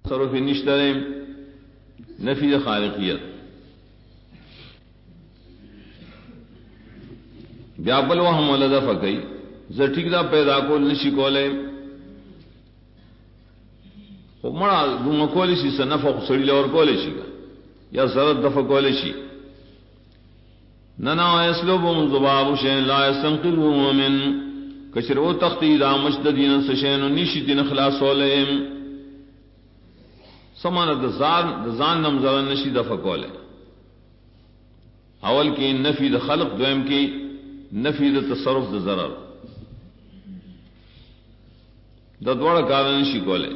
تصرف نشترے نفی خالقیت بیا بل وهم ولدا فکئی زټیک دا پیدا کول نشی کولے او مړه دوم کول شي سنفق سړی لور کول شي یا زرد دفع کول شي ننا یسلبهم ذباب شین لا یستنقذه من کشر او تختی دا مشددین سشین نشی دین خلاص ولهم سمانه د ځان نم زرن نشي دفع کولے اول کې نفی د خلق دویم کې نفی د تصرف د ضرر د دوړ کار نشي کولے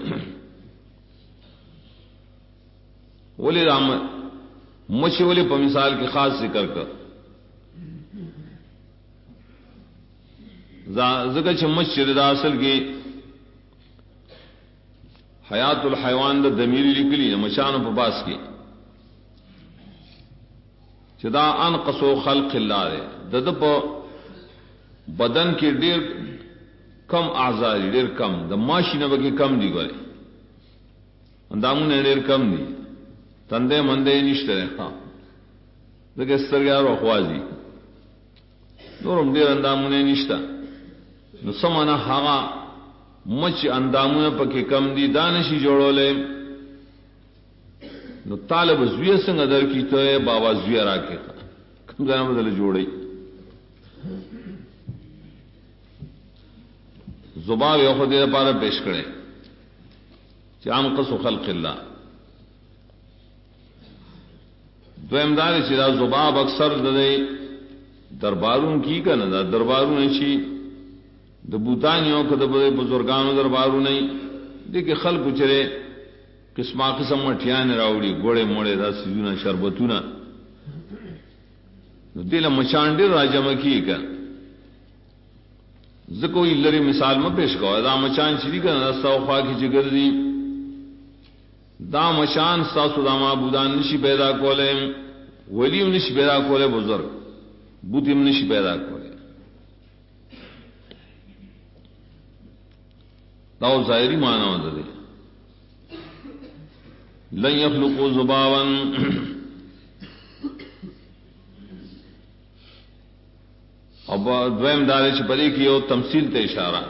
ولی رام مچ ولی په مثال کې خاص ذکر کړ ذکر چې مچ د اصل کې حیات الحیوان د ضمیر لیکلی مچانو په باس کې چې دا انقص خلق الله د په بدن کې ډیر کم اعضاء ډیر کم د ماشینه به کم دی ګوره اندامونه ډیر کم دي تندې مندې نشته ها دغه سترګارو خوازي نورم ډیر اندامونه نشته نو سمانه هغه مچ اندامونه پکې کم دي دانشي جوړولې نو طالب زوی څنګه در کیته بابا زوی راکې کوم ځای بدل جوړي زباب یو خدای لپاره پیش کړي چې عام قصو خلق الله دویم دار چې دا زباب اکثر د دربارون کی کنه دا دربارون شي د بوتانیو کده بزرگانو دربارو نه دي کې خلق چره قسمه قسم مټیان راوړي ګوړې موړې دا سيزونه شربتونه نو دله مچان ډیر راجم کیګه زکو لري مثال ما پیش کوه دا مچان چې دي کنه سوخا کی جګردي دا مچان تاسو دا معبودان نشي پیدا کولې ولی نشي پیدا کولې بزرگ بوتیم نشي پیدا کولې دا ظاهری معنی وندي لن يخلقوا ذبابا اب دویم دار چې بری کې یو تمثيل ته اشاره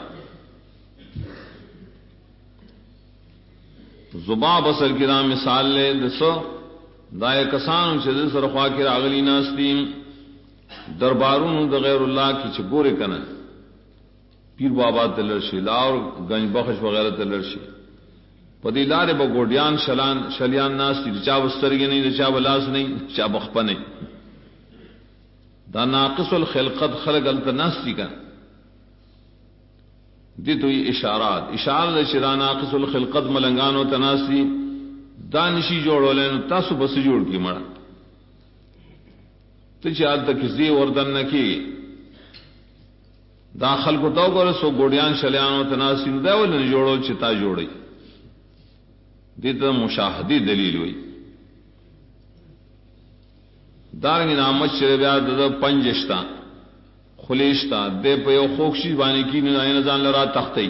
ذباب اصل کې دا مثال له دسو دای کسان چې سره خوا کې راغلی ناستیم دربارونو د غیر الله کې چې ګوره کنه پیر بابا تلرشی لاور گنج بخش وغیرہ تلرشی پدی لارے با گوڑیان شلیان ناس تی چا بسترگی نہیں چا بلاس نہیں چا بخپا نہیں دا ناقص الخلقت خلق التناس تی کا دی تو یہ اشارات شرا ناقص الخلقت ملنگان و تناسی دانشی جوڑو لین تاسو بس جوڑ کی مڑا تو چال تک کسی وردن نکی داخل کو تو گور سو گوڑیان شلیان و تناسین دا ول نه جوړول چې تا جوړي دې ته مشاهدی دلیل وي دارنګ نامه چې بیا د پنځشتا خلیشتا دې په یو خوښي باندې کې نه ځان لرا تختې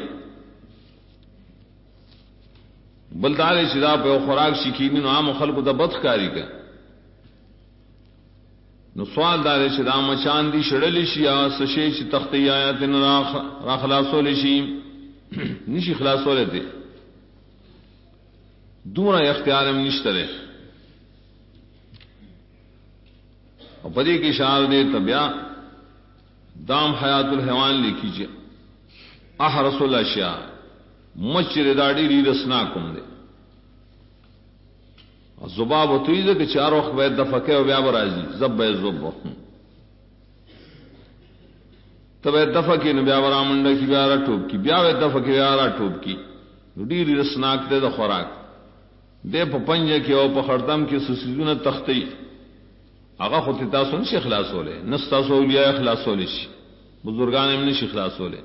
بلدار چې دا په یو خوراک شکینی نو عام خلکو د بدخکاری کا نو سوال دار چې دا مچان دي شړل شي یا سشي چې تختی آیات را خلاصول شي نشي خلاصول دي دونه اختیار هم نشته او پدې کې اشاره دې تبیا دام حیات الحیوان لیکي چې احرس الاشیاء مچره داډي ری رسنا کوم دي زباب و تویزه که چار وقت باید دفکه و بیا برازی زب باید زب تو باید دفکه نو بیا برا منده کی بیا را ٹوب کی بیا باید دفکه بیا را ټوب کی نو ډیر رسناک ده د خوراک ده په پنجه کې او په خړتم کې سسیزونه تختی هغه خو ته تاسو نشي خلاصوله نس تاسو اولیاء خلاصول شي بزرگان هم نشي خلاصوله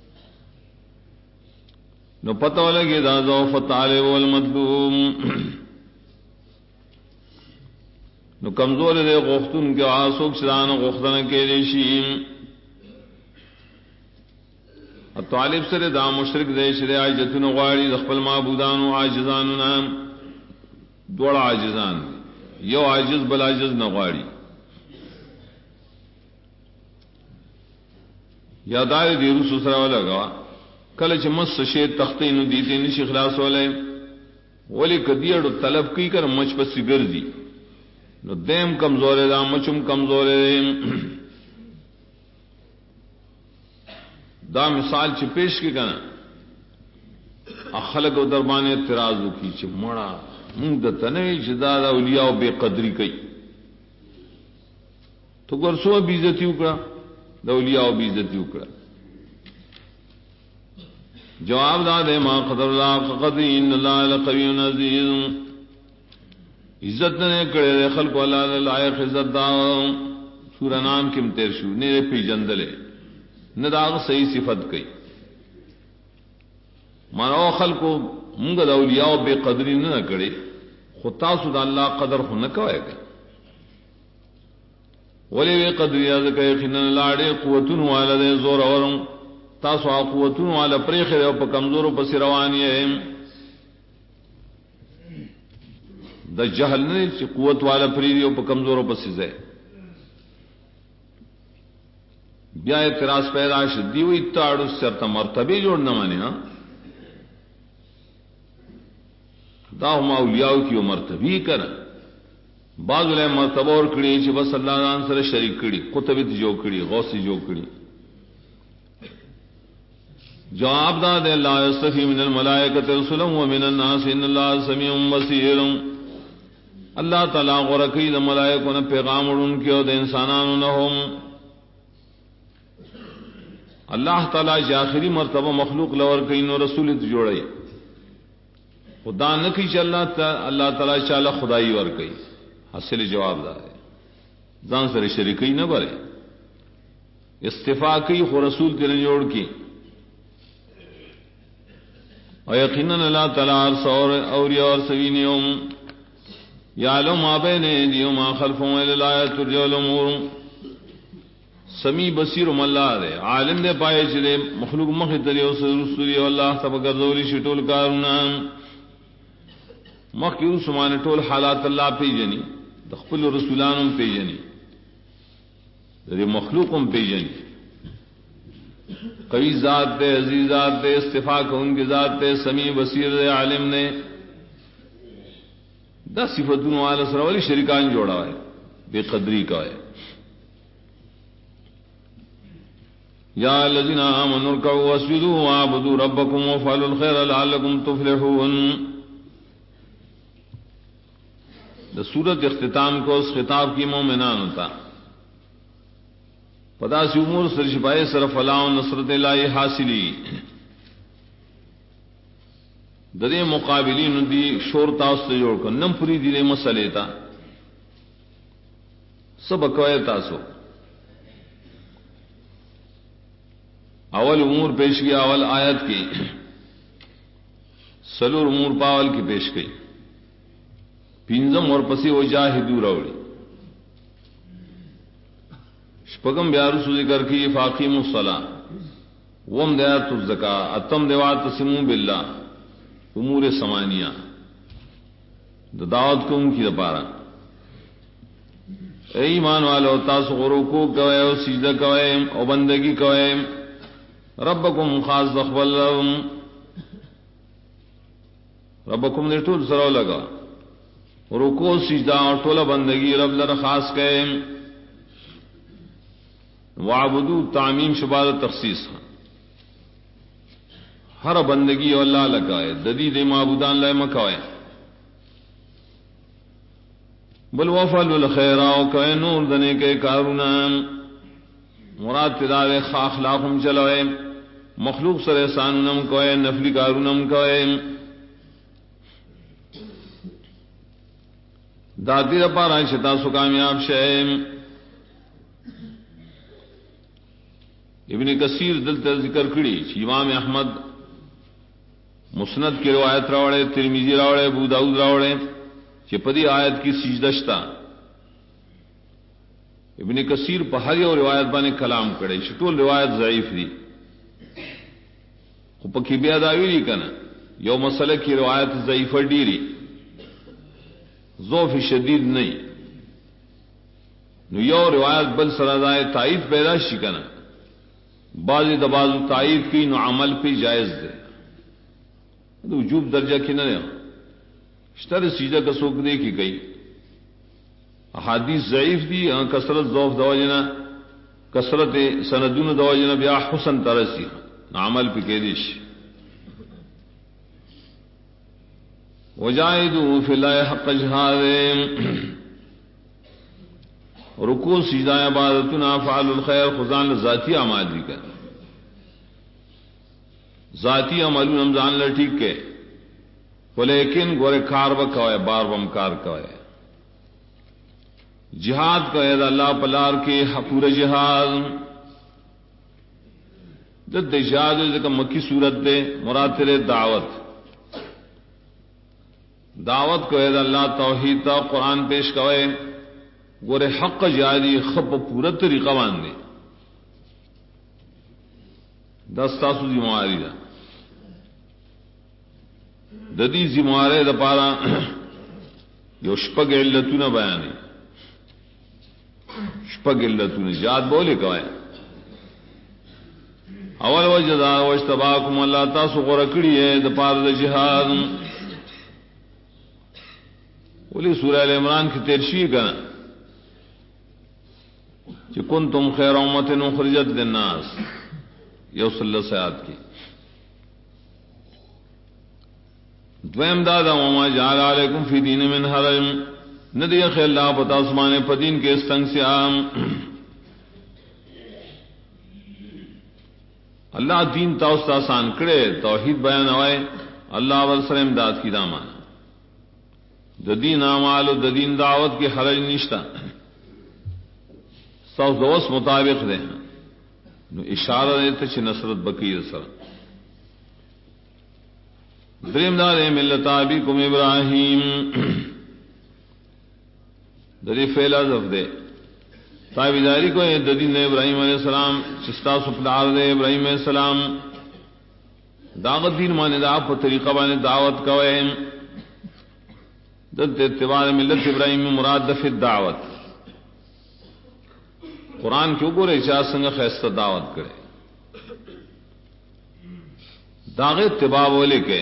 نو پتہ ولګي دا ضعف طالب والمطلوب نو کمزور دے غختون کے آسوک شدان غختن کے لیشیم طالب سره دا مشرک دی چې عاجزونه غواړي د خپل معبودانو عاجزانو نام دوړ عاجزان یو عاجز بل عاجز نه غواړي یادای دی رسول سره ولګا کله چې مس شي تختینو دي دې نشي خلاص ولای ولی کدیړو طلب کی کر مچ پس ګرځي نو دیم کمزور دا مچم کمزور دا مثال چې پیش کی کنه خلق دربان اعتراض وکي چې مړه موږ د تنوي چې دا اولیاء بے قدری کوي تو ګرځو بی عزت وکړه د اولیاء بی عزت وکړه جواب دا دے ما قدر اللہ قدر ان اللہ لقوی عزیز عزت نے کڑے خلق اللہ لائق عزت دا سورہ نام کم تیر شو نے پی جندلے نداغ صحیح صفت کئی مانو خلق منگا دا اولیاء بے قدری نہ کڑے خطا سودا اللہ قدر خو نہ کوئے گا ولی بے قدری ازکا یقینا لاڑے قوتن والا دے زور اورم تاسو قوتون والا پریخ او په کمزورو پس رواني د جهل نه چې قوت والا پریری او په کمزورو پس ځای بیا اعتراض پیدا شدی وي تاړو سرته مرتبه جوړ نه مانی ها دا هم اولیاء کی مرتبه کړه بعض له مرتبه ور کړی چې بس الله تعالی سره شریک کړي قطب جو کړي غوث جو کړي جواب دا دے لا یستفی من الملائکۃ رسلا ومن الناس ان اللہ سمیع بصیر اللہ تعالی غرقی د ملائکوں نے پیغام ان کے اور انسانانو نہ ہم اللہ تعالی کی آخری مرتبہ مخلوق لور کئی نو رسول جوڑے خدا نہ کی چ اللہ تعالی چالا خدائی ور کئی حاصل جواب دا ہے جان سے شریکی نہ برے استفاء کی خو رسول تیرے جوڑ کی ويقينا لا تلار صور اولیاء اور سوینیوم یعلم ما بین ایدیهم ما خلفهم الى لا ترجع الامور سمیع بصیر اللہ دے عالم دے پائے چلے مخلوق مخدری او رسول اللہ تبارک ذولی شٹول کارنا مخیو سمان ټول حالات اللہ پی جنی خپل رسولانم پی جنی دے مخلوقم پی جنی قوی ذات دے عزیز ذات دے استفاق ان کی ذات دے سمیع بصیر دے عالم نے 10 صفتوں والا سراولی شریکان جوڑا ہے بے قدری کا ہے یا الذین آمنوا ارکعوا واسجدوا واعبدوا ربکم وافعلوا الخیر لعلکم تفلحون دا سورت اختتام کو اس خطاب کی مومنان ہوتا پدا سی امور سر شپائے سر فلاح و نصرت الہی حاصلی ددے مقابلین دی شور تاسو جوڑ کر نم پوری دی مسئلے تا سب کوئے تاسو اول امور پیش کیا اول آیت کی سلور امور پاول کی پیش کی پینزم اور پسی وجاہدو روڑی شپگم بیارو سو ذکر کی فاقیم الصلاة وم دیات الزکاة اتم دیوات تسمو باللہ امور سمانیہ دعوت کو ان کی دپارا اے ایمان والو تاسو رکوع کوئے او سجدہ کوئے او بندگی کوئے ربکم خاص دخبل ربکم نے ٹول سرو لگا رکوع سجدہ اور ٹول بندگی رب لر خاص کئے وعبدو تعمیم شباد تخصیص ہر بندگی اللہ لگائے ددی دے معبودان لائے مکوئے بل وفل الخیراو کوئے نور دنے کے کارونا مراد تدار اخلاقم چلوئے مخلوق سر احسانم کوئے نفلی کارونم کوئے دادی رپا رائے شتا سو کامیاب شیم ابن کثیر دلتا ذکر کری امام احمد مسند کی روایت راوڑے ترمذی راوڑے ابو داؤد راوڑے پدی آیت کی سجدشتا ابن کثیر پہاری اور روایت بانے کلام کرے شٹول روایت ضعیف دی خو پکی بیا داوی لی کنا یو مسئلہ کی روایت ضعیف ڈیری ضعف شدید نہیں نو یو روایت بل سرادائے تائید پیدا شی کنا بعض دبازو تائید کی نو عمل پہ جائز دے وجوب درجہ کی نہ اشتر سیدھا کا سوک دے کی گئی احادیث ضعیف دی کثرت ضعف دواجنا کثرت سندون دواجنا بیا حسن ترسی عمل پہ کہ دیش وجاہدوا فی اللہ حق جہاد رکوع سجدہ عبادتنا افعال الخیر خزان ذاتی اعمال دی کر ذاتی عمل رمضان لے ٹھیک کے لیکن گورے کار بکوائے بار بم کار کوائے جہاد کو اید اللہ پلار کے پورا جہاد جد جہاد مکی صورت دے مراد تیرے دعوت کو اید اللہ توحید تا قرآن پیش کوئے گورے حق جاری خب پورا طریقہ باندھے دستاسو ذمہواری دا ددی ذمہارے دا پارا یو شپگ علتون بیانے شپگ علتون جاد بولے کوئے اول وجدا واجتباکم اللہ تاسو غرکڑی ہے دا پارا دا جہاد ولی سورہ ال عمران کی تیرشی کنا کہ کنتم خیر امت اخرجت للناس یو صلی اللہ سیاد کی دویم دادا وما جعل علیکم فی دین من حرج ندی خیر اللہ پتا اسمان پدین کے استنگ سے عام اللہ دین تاوستا آسان کرے توحید بیان ہوئے اللہ ورسر امداد کی دامان ددین اعمال و ددین دعوت کی حرج نشتا سو دوست مطابق دے نو اشارہ دیتا چھ نصرت بقیر سر دریم دار ملت ابیکم ابراہیم دری فعل حذف دے تابعداری کو دین ابراہیم علیہ السلام چستا سپلار دے ابراہیم علیہ السلام دعوت دین مانے دا په طریقہ بانے دعوت کوئے دد اتباع ملت ابراہیم مراد دفع دعوت قرآن کیوں گورے چاہ سنگا خیستہ دعوت کرے داغ اتباع بولے کے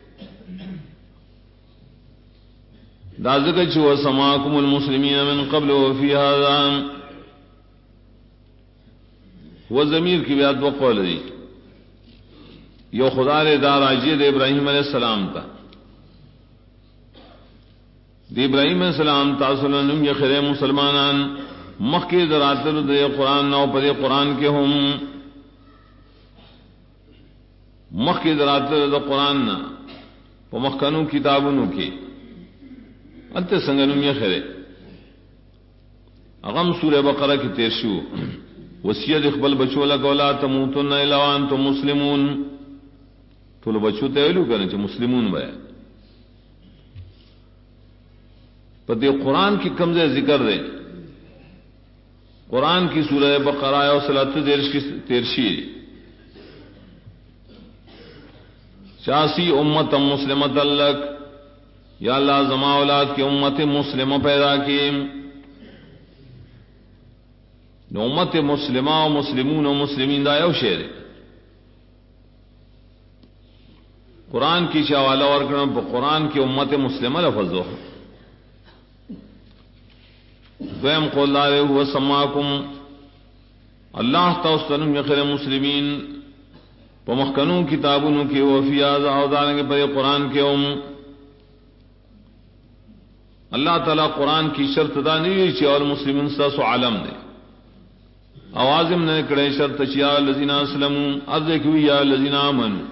دازکہ چھو سماکم المسلمین من قبل وفی هذا وہ ضمیر کی بیعت وقول دی یو خدا رے دار عجید ابراہیم علیہ السلام تا دی ابراہیم علیہ السلام تاصلنم یخیر مسلمانان مخی دراتر دے قرآن نو پدے قرآن کے ہم مخی دراتر دے قرآن نا پا مخکنو کتابنو کی انت سنگنم یخیر اغم سورہ بقرہ کی تیرشو وسیعت اقبل بچو لگو لا تموتن الا وانتم مسلمون تو لو بچو تیلو کرنے چاہے مسلمون بھائی پدے قرآن کی کمزے ذکر دے قرآن کی سورہ بقرہ اور صلاۃ تیرشی چاسی امت مسلمت لک یا اللہ زما اولاد کی امت مسلمہ پیدا کی امت مسلمہ و مسلمون و مسلمین دا یو شعر قرآن کی شاوالا ورکرم پا قرآن کی امت مسلمہ لفظ ہو دویم قول دارے ہوا سماکم اللہ تاستنم یخر مسلمین پا مخکنون کتابونو کی وفی آزا آدانگے پر قرآن کے اللہ تعالیٰ قرآن کی شرط دا نہیں چی اور مسلمین ساسو عالم دے آوازم نے کڑے شرط چی یا الذین اسلموا عرض کیوئی یا الذین آمنوا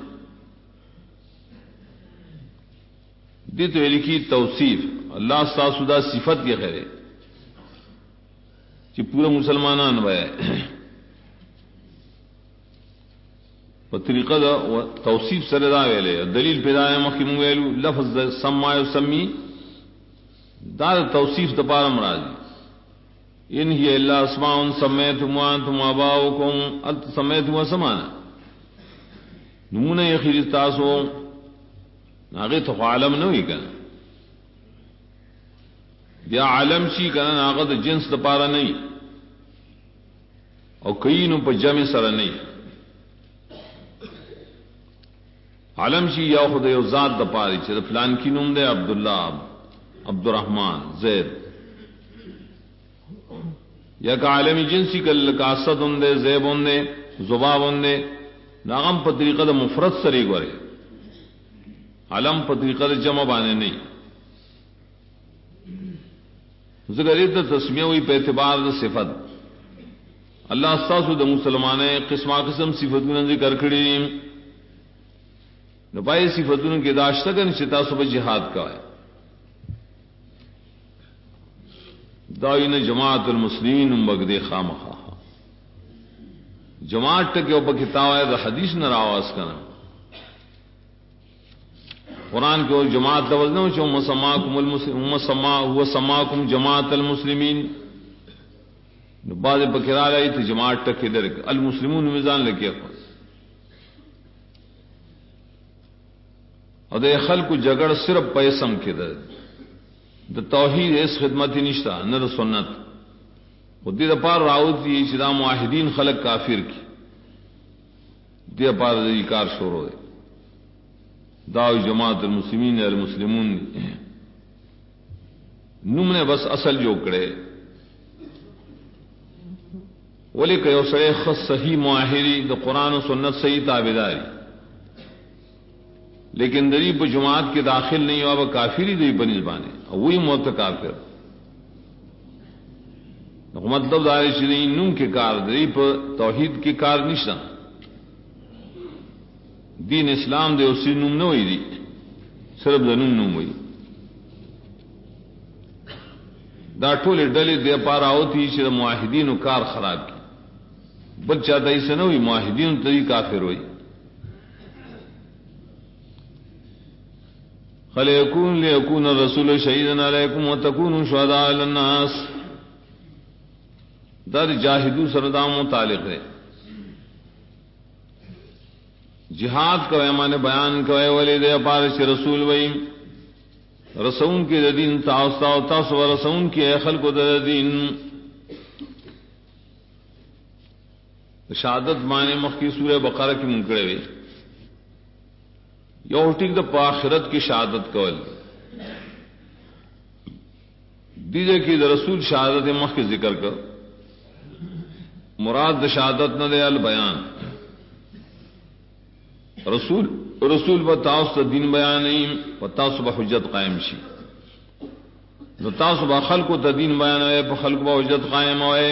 دیتو لکھی توصیف اللہ ساسو دا صفت یہ خیرے چی پورا مسلمانان بھائے و طریقہ دا توصیف سردا ویلے دلیل پیدا ہے مخیم ویلو لفظ سما و سمی دار توصیف دپارا مرادی ان ہی اللہ اسماء سمیتم وانتم آباؤکم الت سمیتم و سمانا نمونه یخیر تاسو هغه ته عالم نه وی کنه بیا عالم شي کنه هغه د جنس د پاره نه او کینو په جمع سره نه عالم شي یا خدای یو ذات د پاره چې فلان کی نوم دی عبد الله عبدالرحمن زید یا کا عالمی جنسی کل کاسد ہندے زیب ہندے زباب ہندے ناغم په طریقه د مفرد سره غوري علم په طریقه د جمع باندې نه ذکر د تسمیه وی په اعتبار د صفت الله استاسو د مسلمانې قسمه قسم صفاتونه ذکر کړي نو پای صفاتونو کې داشته کن چې تاسو په jihad کوي داین جماعت المسلمین مبغدی خامخا جماعت ٹکے اوپر کتاب ہے حدیث نہ راواز کرنا قرآن کے جماعت توجہ چو مسماکم المسلمین هو سماکم جماعت المسلمین بعد بکرا رہی تھی جماعت ٹکے در المسلمون میزان لگے اور دے خلق جگڑ صرف پیسم کے در د توحید اس خدمت نشتا نہ سنت خودی د پار راوت دی چې دا موحدین خلق کافر کی دی پار دی کار شروع ہے دا جماعت المسلمین المسلمون نم نے بس اصل جو کڑے ولی کہ یو سړی خاص صحیح موحدی د قران و سنت صحیح تابعداري لیکن دری په جماعت کے داخل نہیں ہوا وہ کافری دی بنسبانے وہی موت کافر مطلب دار شری نوم کے کار دری پر توحید کے کار نشنا دین اسلام دے اسی نوم نہ ہوئی دی صرف د نوم ہوئی دا ټول ډلې د پاره اوتی چې موحدینو کار خراب کی بل چاته یې نه وي موحدین ته کافر وي ليكون الرسول شهيدا عليكم وتكونوا شهداء على الناس در جاہدو سردام متعلق ہے جہاد کو ایمان بیان کو ولی دے پارش رسول وئی رسول کے دین تاستا و تاس و رسول کے خلق دین شہادت معنی مخکی سورہ بقرہ کی منکڑے ہوئے یو ٹھیک دا پاخرت کی شہادت کول دیجے کی دا رسول شہادت مخ کے ذکر کر مراد دا شہادت نہ دے البیان رسول بتاؤ تو دین بیان نہیں بتاؤ صبح حجت قائم شی بتاؤ صبح خلق و تدین بیان ہوئے خلق با حجت قائم ہوئے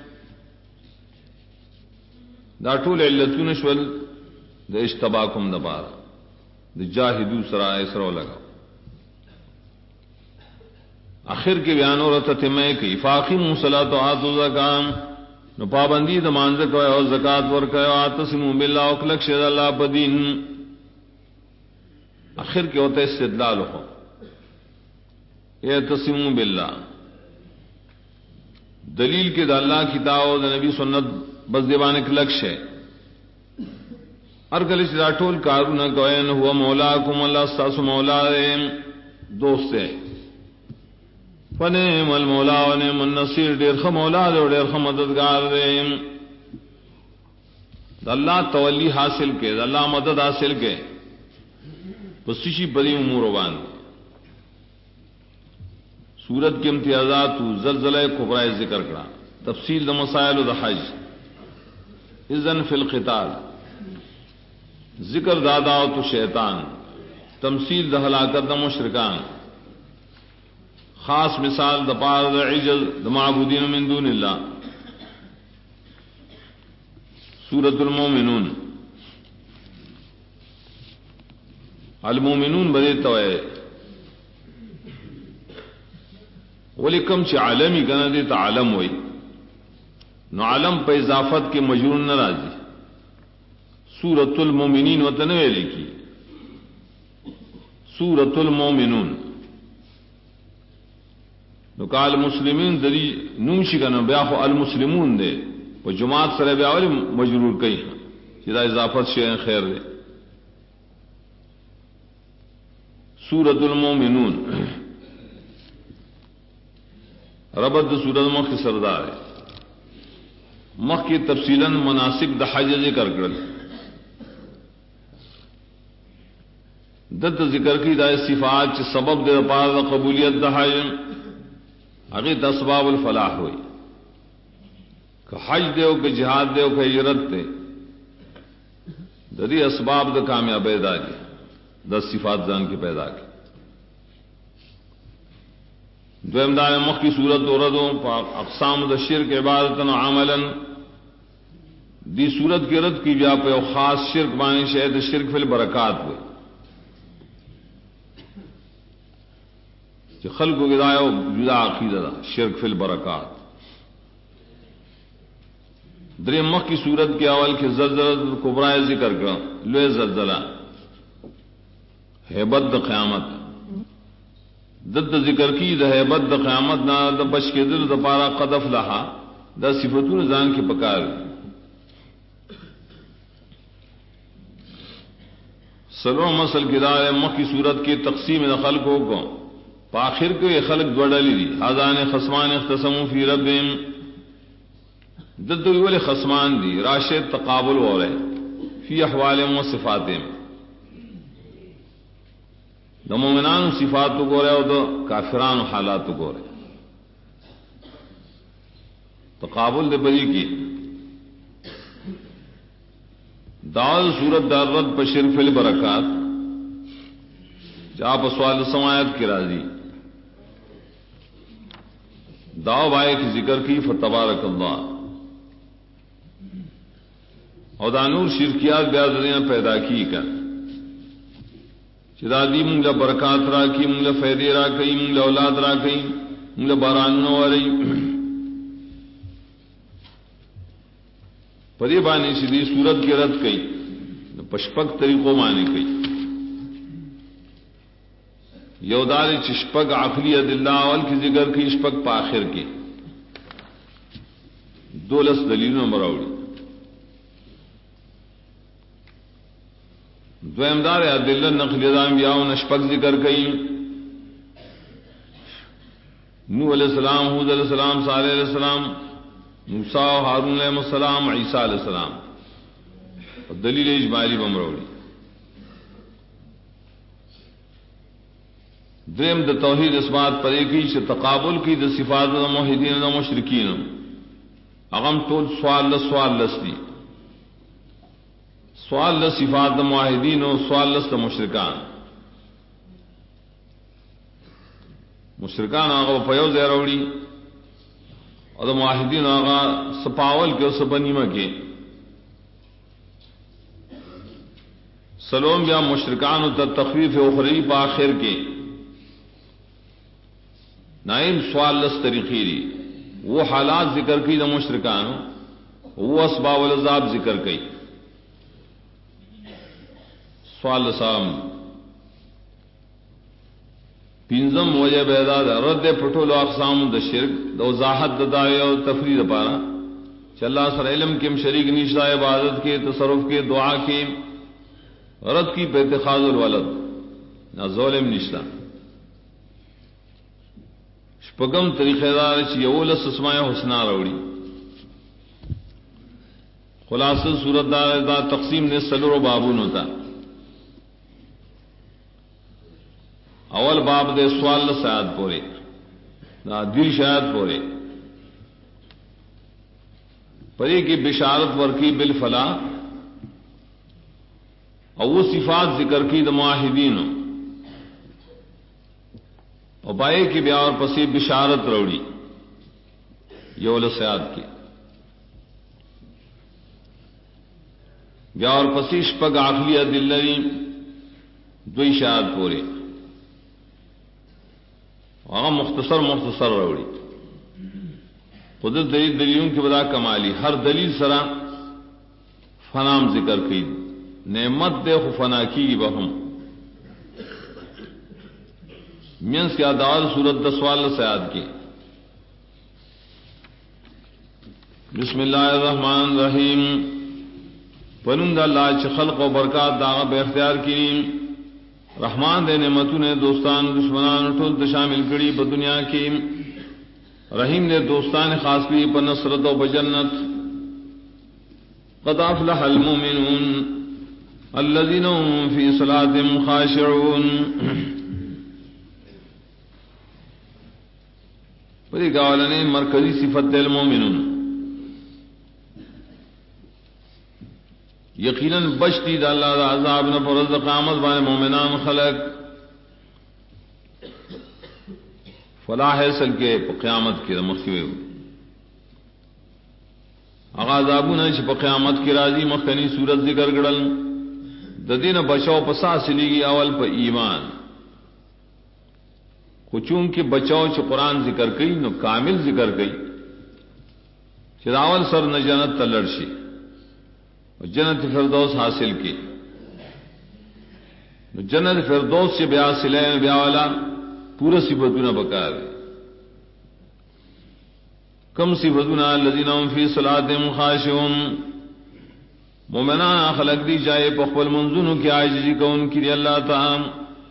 دا ټول علتون شول دا اشتباکم دبارا جاہدو سرائے سرو لگا آخر کے بیان اور تتمے کی فاقم صلاۃ و آت زکام نو پابندی د مانځ کوي او زکات ور کوي او تسمو بالله او کلک شه الله بدین آخر کې ہوتا ہے استدلال ہو یہ تسمو بالله دلیل کے د الله کتاب او د نبی سنت بس دیوانه کلک شه ہر گلی سے ٹول کارونه کوي نو هو مولاکم الله استاس مولا دوست ہے فنعم المولا ونعم النصير ډیر خ مولا دی ډیر خ مددگار دی اللہ تولی حاصل کے اللہ مدد حاصل کے پس شی بڑی امور باندھ سورت کے امتیازات زلزلہ کبرا ذکر کرا تفصیل د مسائل د حج اذن فی القتال ذکر دادا تو شیطان تمثیل د ہلاکت د مشرکان خاص مثال د پار د عجل د معبودین من دون اللہ سورۃ المومنون المومنون بدے توئے ولکم چ عالمی کنا دے تعلم ہوئی نو عالم پہ اضافت کے مجرور ناراضی سورۃ المومنین وتنوی لکھی سورۃ المومنون نو قال مسلمین دری نوشی کنا بیا خو المسلمون دے و جماعت سره بیا ولی مجرور کئی چې دا اضافت شی خیر دے سورۃ المومنون ربط سورۃ مخ کی سردار ہے مخ کی تفصیلاً مناسک د حج ذکر کرل دت ذکر کی دا صفات چ سبب دے پار قبولیت د حج اگے د اسباب الفلاح ہوئی کہ حج دیو کہ جہاد دیو کہ ہجرت دے دری اسباب د کامیابی دا دی 10 صفات جان کے پیدا کی دویم دار مخ کی صورت اوردوں اقسام د شرک عبادت و عملا دی صورت کی رد کی بیا پہ خاص شرک معنی شہد شرک فی البرکات ہوئے کہ خلق و گدایا جدا عقیدہ دا شرک فی البرکات درے مخ کی صورت کے اول کے زلزلہ کبرا ذکر کر لوے زلزلہ ہیبت د قیامت دد ذکر کی د ہیبت د قیامت نہ د بچ کے دل د پارا قدف لہا دا صفتون زان کی پکار سلو مسل کردار مخ کی صورت کی تقسیم خلقوں کو پاخر کو یہ خلق دوڑلی دی حاضان خصمان اختصموا فی ربهم دد ویل خصمان دی راشد تقابل ہو رہے فی احوال و صفات د مومنان صفات کو رہے اور د کافران حالات کو رہے تقابل دے بری کی دال صورت دار رد بشر فی البرکات جا سوال سمایت کی راضی داو بائے کی ذکر کی فتبارک اللہ اور دانور شرکیات بیازریاں پیدا کی کر چدادی منگلہ برکات را کی منگلہ فیدے را کئی منگلہ اولاد را کئی منگلہ بارانوں والی پدی بانی سیدھی صورت کی رد کئی پشپک طریقوں مانے کئی یودار چشپک عقلی دلہ اول کی ذکر کی اشپک پاخر کے دولس دلیلوں مراوڑی دویمدار عدل نقل دام بیاؤ نشپک ذکر کئی نوح علیہ السلام حود علیہ السلام صالح علیہ السلام موسیٰ و ہارون علیہ السلام عیسیٰ علیہ السلام دلیل اجمالی بمروڑی دویم د توحید اثبات پرے کی چ تقابل کی د صفات د موحدین و مشرکین اغم طول سوال لستی سوال صفات د موحدین و سوال لست مشرکان مشرکان آغا پیو زیروڑی اور موحدین آغا سپاول کے سپنیمہ کے سلوم یا مشرکان و تخفیف اخری پاخر کے نائم سوال لس طریقی دی وہ حالات ذکر کی دا مشرکان وہ اسباب العذاب ذکر کی سوال لسام پینزم وجہ بیداد رد پٹول اقسام دا شرک دا وضاحت دا دعوی و تفرید پارا چلا سر علم کم شریک نیشتہ عبادت کے تصرف کے دعا کے رد کی پہ اتخاذ الولد نہ ظلم نیشتہ شپگم طریقہ دار یولس اسماء حسنہ روڑی خلاصہ صورت دار دا تقسیم نے سلور و بابون ہوتا اول باب دے سوال سیاد پورے دا دل شاید پورے پری کی بشارت ورکی بالفلاح اور وہ صفات ذکر کی دا معاہدین اور بائے کی بیا اور پسی بشارت روڑی یول سیاد کی بیا اور پسی شپگ آخلیہ دلری دوئی شاید پورے وہاں مختصر روڑی قدرت دلیلوں کی بدا کمالی ہر دلیل سرا فنام ذکر کی نعمت دے خو فنا کی بہم مینس کیا دعال صورت دسوال سیاد کی بسم اللہ الرحمن الرحیم پنند اللہ چ خلق و برکات داغ بے اختیار کی رحمان دے نعمتوں نے دوستان دشمنان ٹول ته شامل کړي په دنیا کې، رحیم نے دوستان خاص کړي په نصرت او په جنت. قد افلح المؤمنون الذين هم في صلاتهم خاشعون. پدې کاولنې مرکزی صفت دل مومنون یقیناً بچتی دا اللہ دا عذاب نہ پر رزق قیامت باندې مومنان خلق فلاح حاصل کے قیامت کی مخوي هغه عذابونه چې په قیامت کې راځي مخکنی صورت ذکر کړل د دینه بچاو پسا سلیږي اول په ایمان خو چون کې بچاو چې قران ذکر کوي نو کامل ذکر کوي چې اول سر نه جنت ته لړشي جنت فردوس حاصل کی. جنت فردوس سے بیا سلے بیا والا پورا صفتنا بکار کم صفتنا الذین هم فی صلاتهم خاشعون. مومنان خلق دی جائے پخبل منزونوں کی عاجزی کون کی اللہ تعالی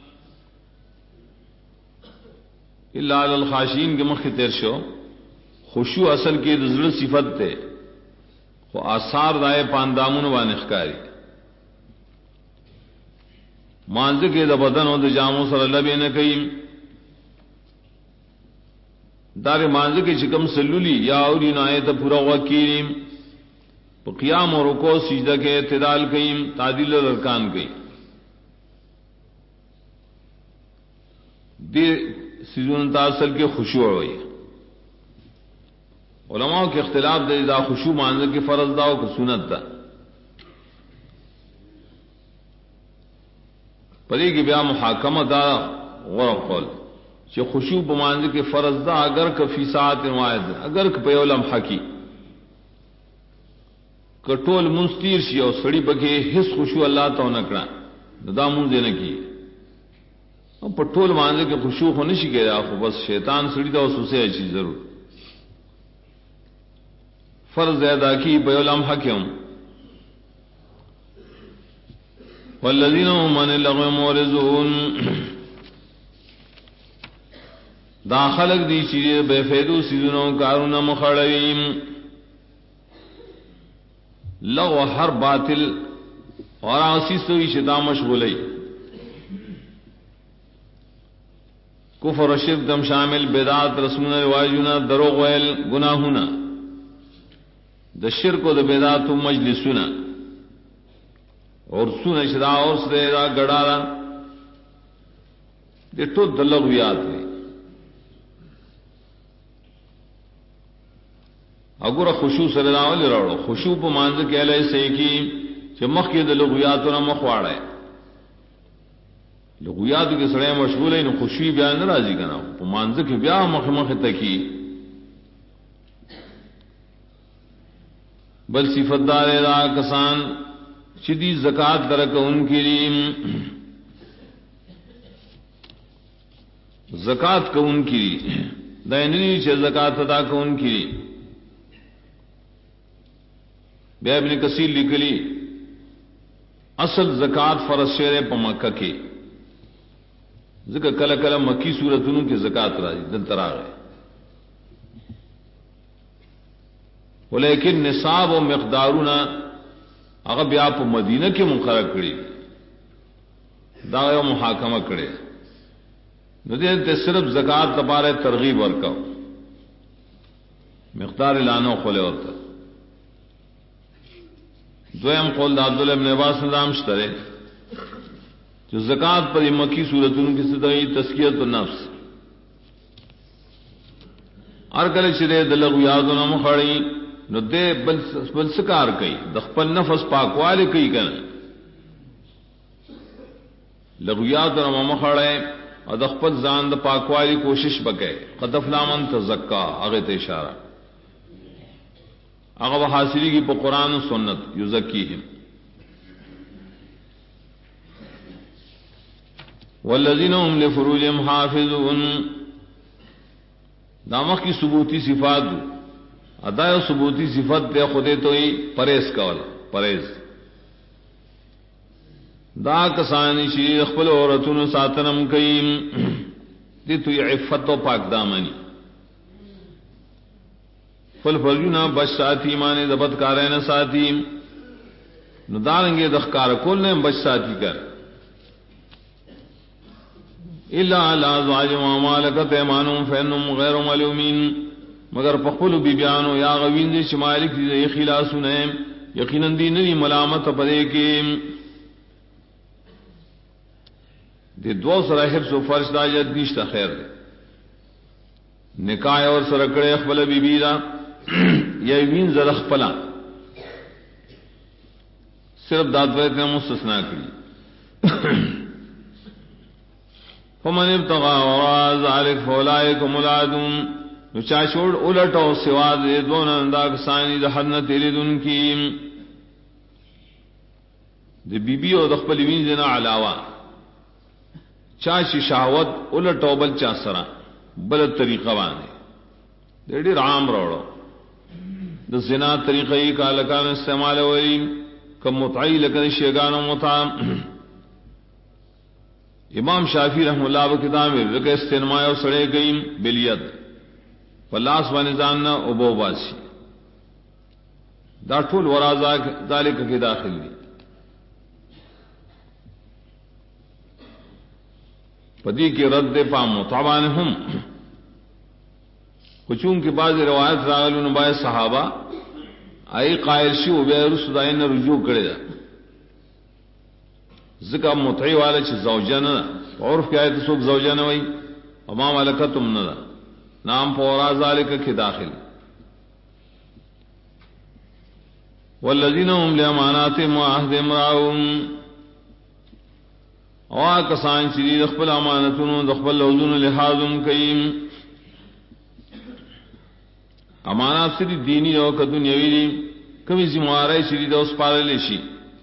الا علی الخاشعین کے مخ تیر شو. خشوع اصل کی رزق صفت تے وہ آثار دائے پاندامون وان اخکاری مانزه کې د بدن او د جامو سره لبې نه کوي. دار مانزه کې چې کوم سلولي یا اوري نه ته پورا وکړي په قیام او رکوع سجده کې اعتدال کوي تعدیل الارکان کوي. دې سيزون تاسل کې خشوع وي. علماء کے اختلاف دے دا خشوع مانزه کې فرض دا او سنت دا پدې کې بیا محاکمه دا ورقل چې خشوع په مانزه کې فرض دا اگر ک فی ساعت واحد اگر ک په یو لمحه کې کټول مستیر شي او سړی بګه هیڅ خشوع الله ته نه کړه دا مونږ نه کی او په ټول مانزه کې خشوع خو نشي کېدا خو بس شیطان سړی دا وسوسه شي ضرور فرض ادا کی بیولم حکم والذین هم عن اللغو معرضون. دا خلق دی چې بے فیدو سيزونو کارونه مخړوي لغو هر باطل اور اسی سوی شدا مشغولی کفر و شرک دم شامل بدعات رسمونه رواجونه دروغ ویل گناهونه د شرک او د بدعات مجلسونه اور سونه شدا اور سره دا غډالا د ټول د لغویات دي. اگر خشوع سره راول راوړو خشوع په مانځ کې الای سې کی چې مخ کې د لغویاتو نه مخ واړای لغویاتو کې سره مشغول نه خشوع بیان راځي کنه په مانځ کې بیا مخ مخ ته کی بل صفت دار را کسان شدی زکات درک ان کی زکات کو ان کی دینی چھ زکات ادا کو ان کی بیا ابن کثیر لکلی اصل زکات فرض شعر په مکہ کی ذکر کله کله مکی سورتونو کی زکات راځي دل تراغه ولیکن نصاب و مقدارنا هغه بیا په مدینه کې مقرر کړی دا یو محاکمه کړي نو دې ته صرف زکات لپاره ترغیب ورکاو مقدار اعلانو خله ورته. دویم قول د عبد الله بن عباس نظام شته چې زکات پر مکی صورتونو کې صدای تزکیه النفس هر کله چې د لغویاتو نه مخړی نو دې بل سکار کوي د خپل نفس پاکواله کوي کنه لغویات نه مخړی او د خپل ځان د پاکوالی کوشش وکړي قد افلامن تزکا هغه ته اشاره هغه حاصلې کی په قران او سنت یزکیهم والذین هم لفروجهم حافظون. دامخ کی ثبوتی صفات ادا و ثبوتی صفت دے خودے تو ہی پرہیز کول پرہیز دا کسانی شی خپل عورتونو ساتنم کئیم دی تو عفت و پاک دامنی فل فرجونا بچ ساتی مانے دبت کارین ساتی ندارنگے دخکار کول نے بچ ساتی کر الا علی ازواج و مالکت ایمانهم فانهم غیر ملومین مگر پخپل بیبیانو یا غوین دی شمالک دی خلاصنے یقینا دی نی ملامت پدے کے دی دو سرا حفظ و فرش دا جد نشتا خیر دے نکاح اور سرکڑے اخبل بی بی دا یوین زرخ پلا صرف دادویت نے مستثنا کری فمن ابتغى وراء ذلك فاولئك العادون چاشوڑ الٹ اور سوا دے دون انداز ثانی دہن تیرے دن کی دی بی بی اور دخل وین جنا علاوہ چاشی شہوت الٹ اور بل چا سرا بل طریقہ وانے ڈیڑھ عام روڑو د زنا طریقہ ہی کا لکان استعمال ہوئی کم متعی لکن شیگان و متع امام شافی رحم اللہ و کتاب میں رکھ استنماء و سڑے گئیم بلیت فلاس و نظام ابو باسی دا ٹھول ورازا ذالک کی داخل دی پدی کے رد پا متعبان ہم کچون کے بعض روایت راغل نبائے صحابہ آئی قائل شی و بے رسدائن رجوع کرے دا ذکر متعی والا چھ زوجن عرف کی آیت سوک زوجن وئی وما ملکتم ندا نام پورا ذالک کی داخل والذین هم لاماناتهم وعهدهم راعون او کسان چې د خپل امانتونو د خپل لوزونو لحاظم کوي امانات سری دینی او که دنیوی دی کمی ذمہواری سری د اوس پالل شي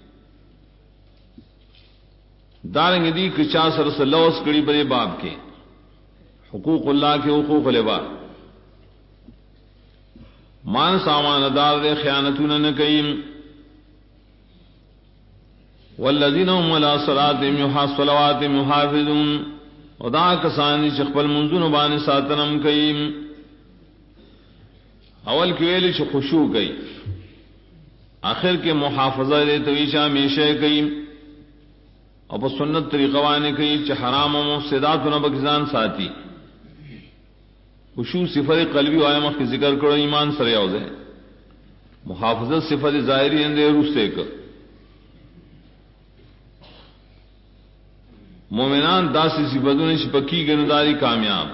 دارنګ دی کہ چا سر سلوس کړي بری باب کے حقوق اللہ کے حقوق العباد مان سامان دار دے خیانتون نہ کئیم والذین هم علی صلاتهم یحافظون یحافظون ودا کسانی چې خپل منځونو باندې ساتنم کئیم اول کې ویل چې خشوع کئ آخر کے محافظہ دے تویشہ ہمیشہ کئیم اور په سنت طریقہ باندې کئ چې حرام او مفسدات نه بګزان ساتي خشوع صفت قلبی و آیمخ کی ذکر کرو ایمان سر یاوز ہے محافظت صفت ظاہری اندے روستے کر مومنان داسی صفتوں شپکی گنداری کامیاب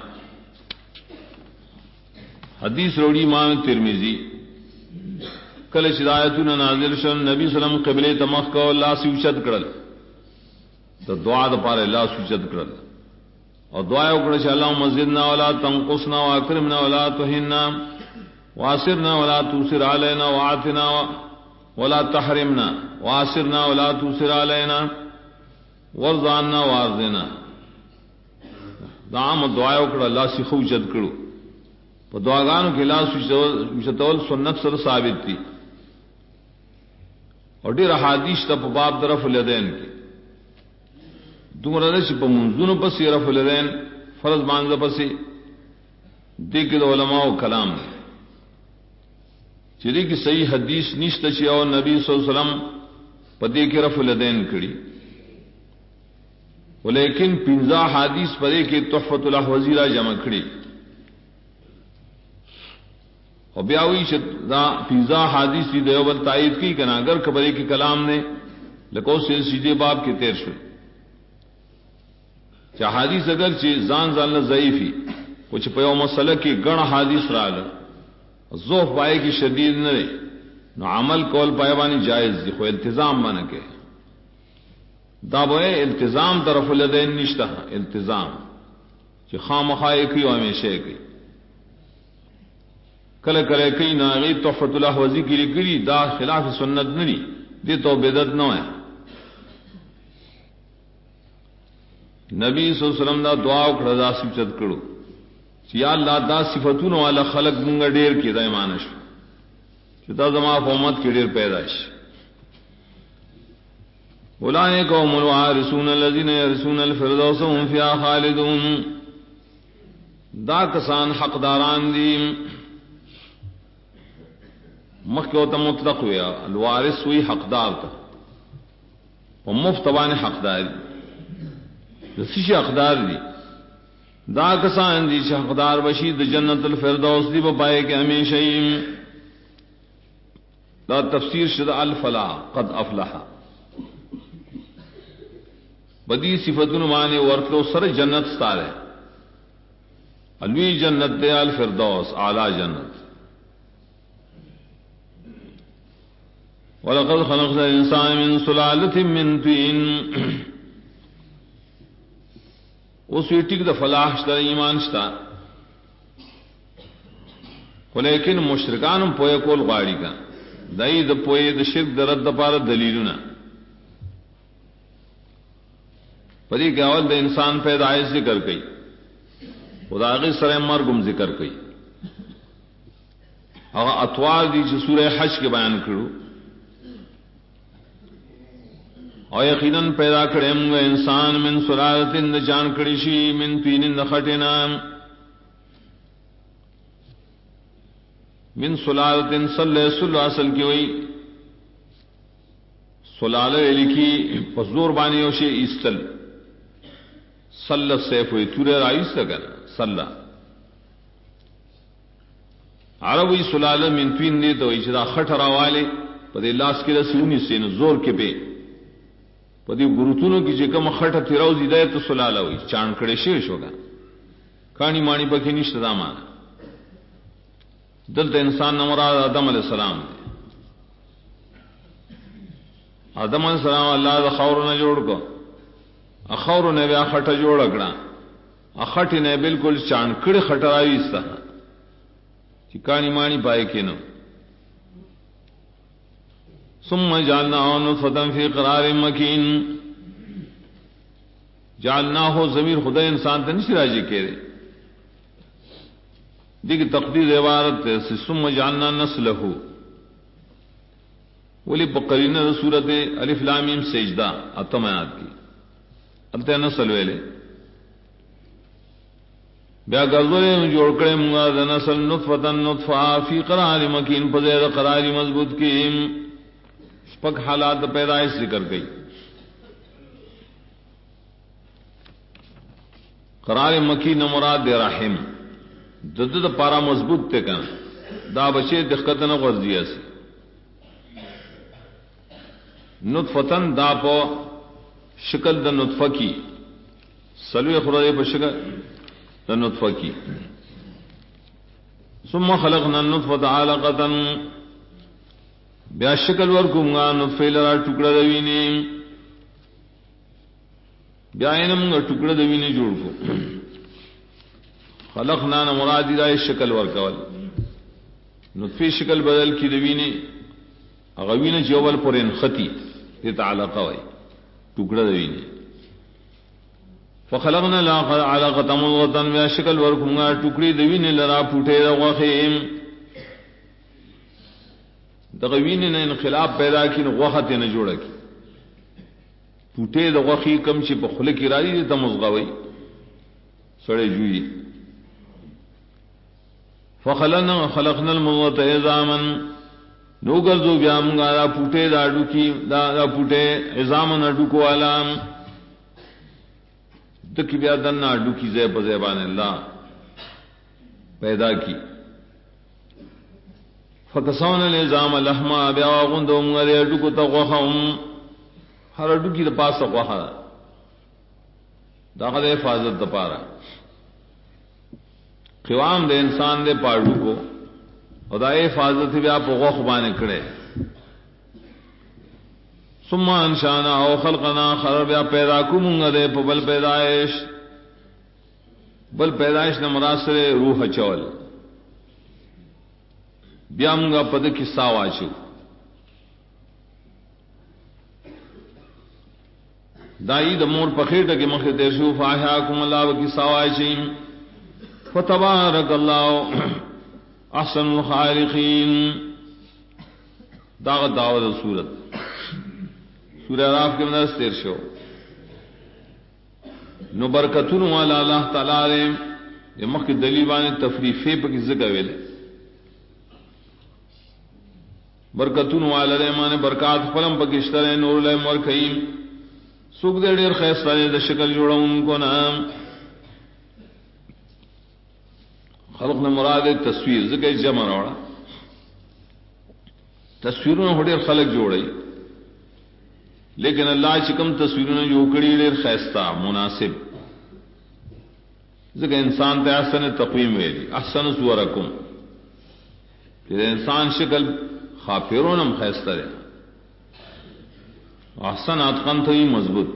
حدیث روڑی امام ترمذی کل شدایتون نازل شن نبی صلی اللہ علیہ وسلم قبلے تمخ کو اللہ سے اوچت کرل تو دعا دا پارے اللہ سے اوچت کرل اور دعا وکړه چې اللهم زدنا ولا تنقصنا واكرمنا ولا تهنا واسرنا ولا تؤثر علينا واعطنا ولا تحرمنا واسرنا ولا تؤثر علينا وارضنا وارضنا دعا دعا وکړه الله سی خو جد کړو په دعاګانو کې الله سوچتول سنت سره ثابت دي اور ډېر حدیث ته په باب طرف لدین کې دومره چې په منځونو پسې رفع الیدین فرض مانځه پسې دې کې علماء او کلام چې دې کې صحیح حدیث نشته چې او نبی صلی الله علیه وسلم په دې کې رفع الیدین کړي ولیکن 15 حدیث پرې کې تحفۃ الاحوذی را جمع کړي او بیا وی چې دا 15 حدیث دې یو بل تایید کی کنه اگر خبرې کې کلام نے لکو سے سیدھے باب کې تیر شو چا حدیث اگر چې ځان ځان ضعیفی کچھ په یو مسله کې ګڼ حدیث راغله ضعف پای کی شدید نه نو عمل کول پای باندې جائز دی خو التزام باندې کې دا به التزام طرف لدین نشته التزام چې خامخای کوي او همیشه کوي کله کله کوي نه غي تحفۃ الاحوذی کې لري دا خلاف سنت نه دي دي تو بدعت نه ہے نبی صلی اللہ علیہ وسلم دا دعا وکړه دا صفت کړو چې یا الله دا صفاتونه والا خلق مونږ ډیر کې دای مانش چې دا زما په امت کې ډیر پیدا شي اولئک هم الوارثون الذین یرثون الفردوس هم فیہا خالدون. دا کسان حقداران دی مخکو تا مطلق ہویا الوارث ہوئی حقدار تا و مفتبان حقدار دسیش حقدار دی دا کسان دی چھ حقدار بشید جنت الفردوس دی بپائے کے ہمیشہیم. دا تفسیر شد الفلاح قد افلح بدی صفتن مانے ورتلو سر جنت ستارے الوی جنت دے الفردوس اعلی جنت. وَلَقَدْ خَلَقْنَا الْإِنسَانَ مِنْ سُلَالَةٍ مِّن طِينٍ. اس ویٹک دا فلاح شتا ایمان شتا لیکن مشرکان پوئے کول غاڑی کا دائی دا پوئے دا شرک دا رد دا پارا دلیلنا پدی کہ اول دا انسان پیدائش ذکر کئی خدا غی سر مرگم ذکر کئی اگر اتوار دی چھ سورہ حج کے بیان کرو اور یقیناً پیدا کرے منگا انسان من سلالتن دا جان کڑیشی من طین دا خٹنا من سلالتن صلی اصل کی ہوئی سلالہ لکھی پزور بانی ہوشی ایستل صلی سیف ہوئی تورے رائیس لگا صلی عربی سلالہ من طین دی تو ایچ دا خٹ راوالے پدے لاس کی رسیونی سین زور کے پہ پدی گروتونو کی جکم خٹا تیراوزی دے تو سلالہ ہوئی چاند کڑے شیش ہوگا کانی مانی پکی نشت دامان دلتا انسان نمراد آدم علیہ السلام دے آدم علیہ السلام اللہ دا خور نے جوڑ کو اخور نے بیا خٹا جوڑ اکڑا اخٹی نے بالکل چاند کڑے خٹا راوی استا چی کانی مانی پائے کنو ثم جعلناه نطفة في قرار مكين. جعلناه ضمیر خدا انسان تے نہیں راجی کہہ رہے دیکھ تقدیر عبارت ہے ثم جعلنا نسله ولی بقرین صورت الف لام میم سجدہ اتم آیات کی التے نسل ویلے بیا گزرے جوڑ کرے منگا دا نسل نطفة نطفہ فی قرار مکین پزید قرار مضبوط کی پک حالات پیدائش ذکر گئی. قرار مکین مراد دے رحم دد پارا مضبوط تے کن دا بچے دقت نہ غرضیہ سے نطفتن دا پو شکل دا نطفہ کی سلوی خردے پا شکل دا نطفہ کی. ثم خلقنا النطفة علقة بیا شکل ورکم گا نطفہ لرا ٹکڑا دوینے بیا اینم گا ٹکڑا دوینے جوڑ کو خلقنا مرادی رائے شکل ورکول نطفی شکل بدل کی دوینے اغوین جوال پر انخطی دیتا علاقہ وائی ٹکڑا دوینے فخلقنا علاقة مضغة بیا شکل ورکم گا ٹکڑی دوینے لرا پوٹے دا غخیم دغوین نے انقلاب پیدا کی نو غوخت نہ جوڑا کی پوٹے د غوخی کم چی په خله کی راځي ته مزغوي سړی جوړي خلقنا المضغة عظاما نو ګرځو بیا موږ دا پوټه دا اډو کی دا پوټه عظاما اډو کو علام دکی بیا دنا اډو کی زې په زبان الله پیدا کی فکسون العظام لحما بیا غوندو موږ اډو کو ته غوخم ہر اڈو کی پاس غوہا دا غد حفاظت دا پارا قوام دے انسان دے پاڑو کو اور دا حفاظت بھی آپ غوخ بانے کڑے ثم انشانا او خلقنا خر بیا پیدا کو منگا دے پا بل پیدائش نمراسر روح چول بیا منگا پد کی ساواچو دائی د مور پخیٹه کې مخه تیر شو فاحاکم الله کی سوای شي فتبارک الله احسن الخالقین دا دعوت صورت سورہ اعراف کے اندر تیر شو نو برکتون والا اللہ تعالی علیہ یہ مخ دلیل باندې تفریفے په کې ذکر ویل برکتون والا علیہ معنی برکات فلم پکشتر نور علیہ ورکیم سوک دے ډیر خیسته د شکل جوړونکو نام خلق نے مراد تصویر ذکر جمع راوړه تصویرونه ډیر خلق جوړي لیکن اللہ چکم تصویرونه جو کړي ډیر خیسته مناسب ذکر انسان ته احسن تقویم ویلی احسن صورکم دې انسان شکل خافرونم خیسته ده احسن اتقن تو ہی مضبوط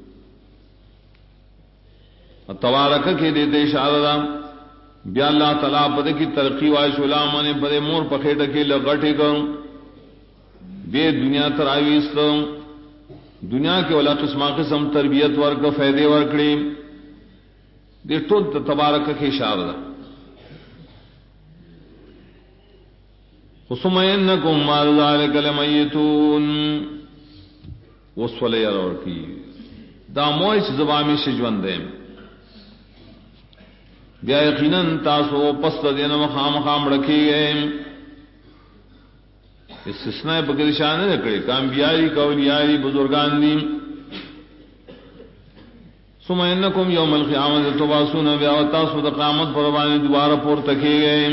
تبارک کے دیتے اشارہ بیا اللہ تعالیٰ پدے کی ترقی وائش علامہ نے پدے مور پکھے ٹکے لگٹے کر بے دنیا تراویست دنیا کے والا قسمہ قسم تربیت ورک فیدے ورکڑی دے تو تبارک کے اشارہ خصم انکم مال ذالک لمیتون وصول یار اور کی دا موش زبامی شجوان دیم بیا یقیناً تاسو پست دین مخام خام رکھی گئے استثناء بگرشان نے رکھے کام بیاری کولیاری بزرگان دیم ثم انکم یوم القیامت تبعثون بیا تاسو د قیامت پر باندې دوبارہ پور تکے گئے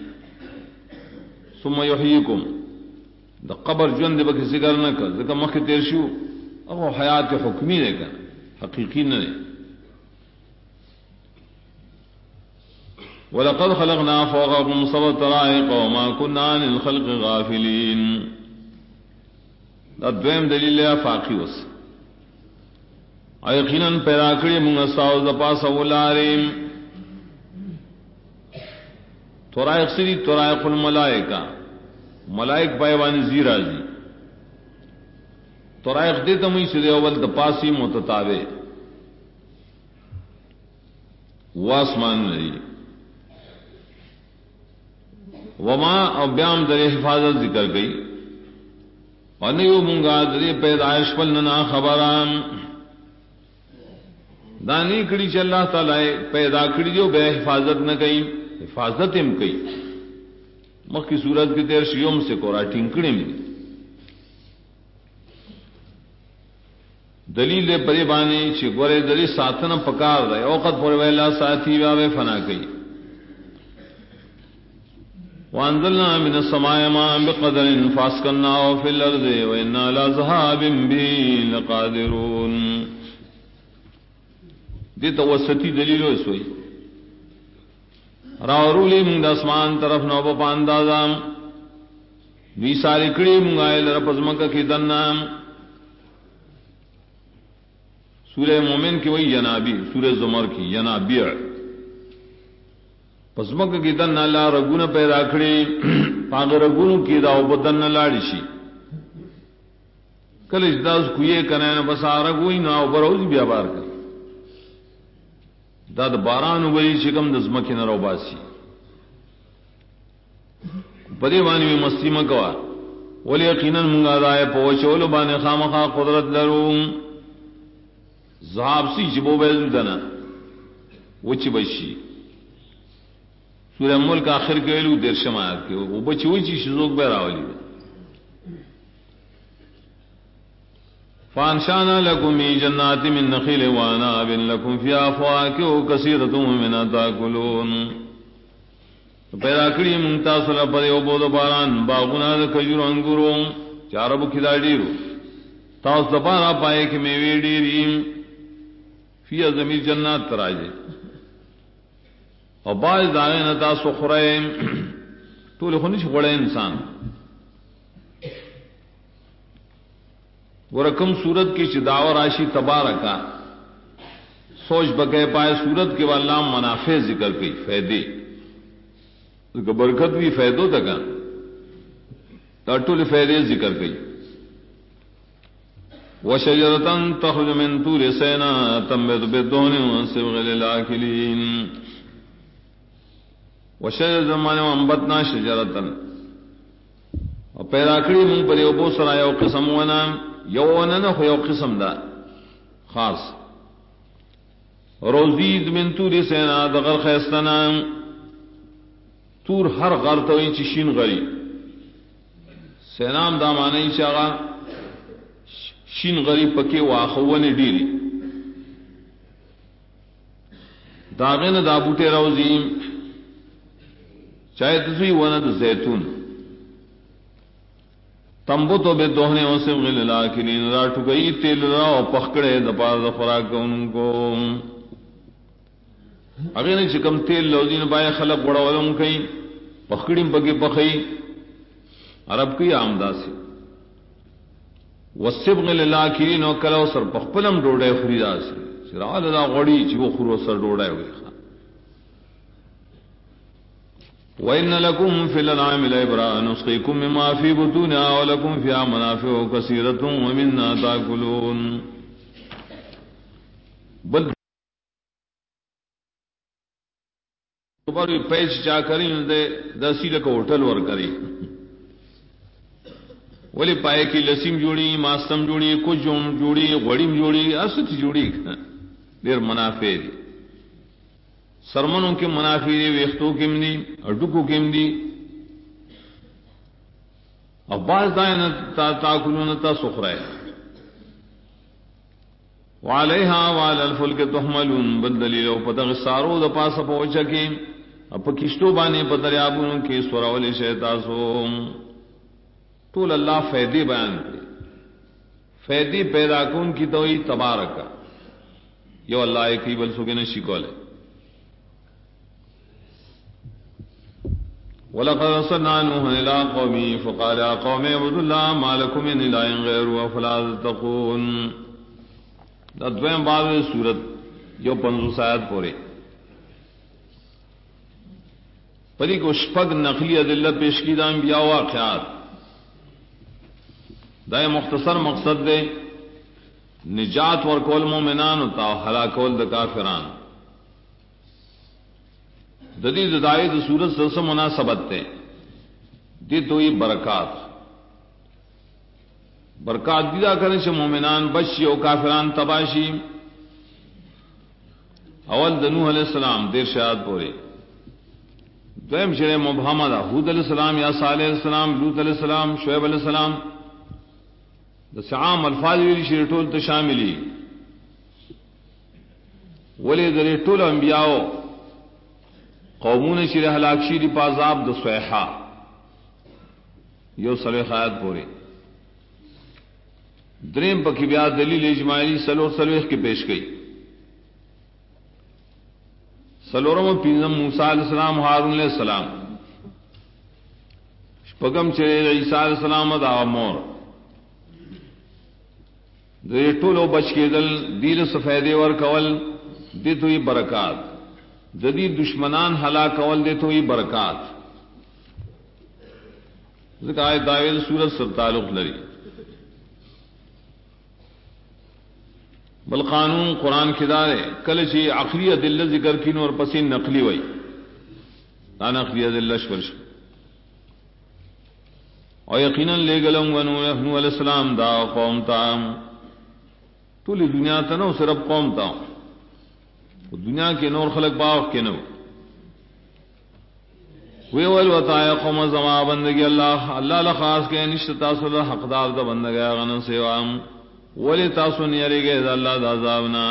ثم یحییکم دا قبر ژوند به ذکر نہ کر ځکه مخکې تیر شو او حیات حکمی دے کر حقیقی نہ دے وَلَقَدْ خَلَقْنَا فَوْقَكُمْ سَبْعَ طَرَائِقَ وَمَا كُنَّا عَنِ الْخَلْقِ غَافِلِينَ دا دویم دلیل ہے فاقی وس یقیناً پیدا کړی موږ تاسو د پاسه ولاریم طرائق سری طرائق الملائکہ ملائک پایوانی زیرازی طرائق دیتا مئی سدے اول د پاسی متتابع واسمان نہیں وما او بیام در حفاظت ذکر گئی ونیو منگا در پیدائش پلنا خبران دانی کڑی چ اللہ تعالی پیدا کڑی جو بے حفاظت نہ گئی حفاظت ہم کئی مخ کی صورت کی دیر شیوم سے کورا ٹنکڑی میں دلیل پری بانی چھ گورے دلی ساتن پکار رہے اوقت پر ویلا ساتھی واوے فنا کئی وانزلنا من السماء ماء بقدر فاسقناه في الارض وانا على ذهاب به لقادرون دی توسطی دلیل وسوئی راورولی من اسمان طرف نو پاندازام وی ساری کڑی منگائے لرپزمک کی دنام سورہ مومن کی وہی ینابی سورہ زمر کی ینابی پزمک کی دن اللہ رگون پیدا کھڑی پاگ رگون کی داو بدن لاڑی شی کل اجداز کوئے کنین بس آرگوئی ناو بروز بیا بار کر داد باران وبری چکم دزمکی نرو باسی پدی بانی میں مستی مکوا ولی یقیناً منگا دائے پوچولو بانے خامخا قدرت لروم زہاب سی چبو بیدو دنا وچی بچی سورہ ملک آخر کے ویلو دیر شمایت کے وہ بچی وچی شزوک بیراولی فانشانا لکم جنات من نخیل واناب لکم فیا فواکہ کثیرۃ مما تاکلون پیدا کړی مونږ سره پر یو بوده باران باغونه د کجورو انګورو چاربو کیدا ډیرو تاسو د بارا پای کې میوې ډیرې فی زمین جنات تراجه او باز داغه نه تاسو خورئ ټول خو نشي غوړې انسان ورکم صورت کی چداور راشی تبارکا سوچ بگے پائے صورت کے والا منافع ذکر کی فائدے برکت بھی فائدوں تک ٹول فائدے ذکر گئی وشجرتن تخرج من طور سینا تنبت بالدهن وصبغ للآکلین وشجرتن مانے انبتنا شجرتن اور پیدا کری من پر یو بو سرائے او قسم ونا یونن خو یو قسم دا خاص روزید من تور سینا دغر خیستنا تور ہر غر توئی چی شین غری سینام دا معنی چاگا شین غری پکی واخوانی ڈیری داغین دا بوٹے روزیم چاہے تسوی وند زیتون تنبتو بے دوہنے وسم غل الاکلین را ٹکئی تیل را و پخکڑے دپار دا خوراک ان کو اگر نے چکم تیل لوزین بائے خلق بڑا ولم کئی پخکڑیم پکی پخئی عرب کی آمدہ سے وسبغ للاکلین و کلو سر پخپلم ڈوڑے خریدا سے سرال اللہ غڑی چی وہ خرو سر ڈوڑے ہوئی خواہ وَإِنَّ لَكُمْ فِي الْأَنْعَامِ لَعِبْرَةً نُسْقِيكُم مِّمَّا فِي بُطُونِهَا وَلَكُمْ فِيهَا مَنَافِعُ كَثِيرَةٌ وَمِنْهَا تَأْكُلُونَ بل پر پیچ چا کریں دے دسی لکا ہوٹل ور کری ولی پائے کی لسیم جوڑی ماستم جوڑی کجم جوڑی غڑیم جوڑی اسط جوڑی دیر منافع دی سرمنوں کے منافع دی ویختوں کم دی اڈکو کم دی اب باز دائن تاکلون تا سخرائے وعلیہا وعلی الفلک تحملون بدلیل و پتغ سارو دا پاسا پوچا کی اپا کشتو بانے پا دریابونوں کی سوراولی شیطاسو طول اللہ فیدی بیان کی فیدی پیدا کون کی توئی تبارکا یو اللہ ایک ہی بل سکے نشی کولے وَلَقَدْ أَرْسَلْنَا نُوحًا إِلَىٰ قَوْمِهِ فَقَالَ يَا قَوْمِ اعْبُدُوا اللَّهَ مَا لَكُم مِّنْ إِلَٰهٍ غَيْرُهُ أَفَلَا تَتَّقُونَ دا دویم بعد سورت جو 50 آیات پورے پدی کو شپگ نقلی ادلہ پیش کی دا انبیاء واقعات دا مختصر مقصد دے نجات ورکول مومنان تا ہلاکول دا کافران جدید دائد سورت سے مناسبت تے دی تو یہ برکات برکات دیدا کرنے سے مومنان بچی او کافران تباشی اول نوح علیہ السلام دیر شہاد پورے دویم شرع مبہمہ دا حود علیہ السلام یا صالح علیہ السلام لوط علیہ السلام شعیب علیہ السلام دا عام الفاظ ویلی شرع ٹول تشاملی ولی در ٹول انبیاء قومون شرع ہلاک شیری پازاب دا سویحا یو سلوی خیات پورے دریم پکی بیا دلیل اجماعی سلویخ کی پیش گئی سلورم پینزم موسیٰ علیہ السلام ہارون علیہ السلام شپگم چرے عیسیٰ علیہ السلام دا مور دے ٹولو بچ کے دل دیل سفیدے ور کول دے تو یہ برکات جدید دشمنان ہلاک کول دے تو یہ برکات ذکر آئے دعویل سورت سر تعلق لری بل قانون قرآن کدارے کل چی عقلی دل ذکر کین اور پسین نقلی وئی تا نقلی دل شورش اور یقیناً لے گلوں نوح علیہ السلام دا قوم تا تولی دنیا تا نو صرف قوم تا دنیا کے نور خلق باغ کے نو وی والوطایا قوم زمان بندگی اللہ لخاص کے نشتا صلح حقدار دا بندگی غنن سیوام ولی تاسو نیاری گئے دا اللہ دا عذابنا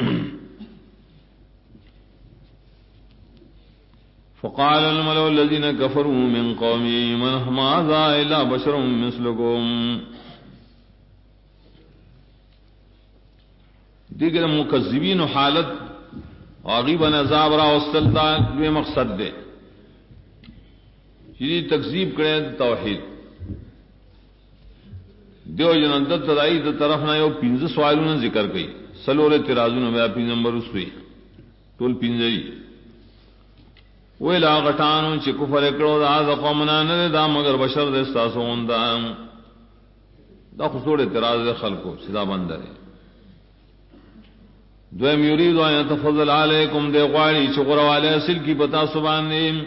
فقال الملو الذين كفروا من قومي من هذا الا بشر مثلكم دیگر مکذبین و حالت غیباً عذاب را وصلتا دوی مقصد دے یہ تکذیب کرے توحید دیو جنندت تدائی دا طرف نہ یو 15 سوالوں نے ذکر کی سلور اعتراضوں میں 15 نمبر اس پہ ټول 15 وہ لا غټانو چې کفر کړو دا قومنا نه دا مگر بشر د تاسو اوندا دا خصوص اعتراض خلقو سیدا بندر دویم یرید ان يتفضل علیکم دی غواړي چې غرواله اصل کی بتا سبحان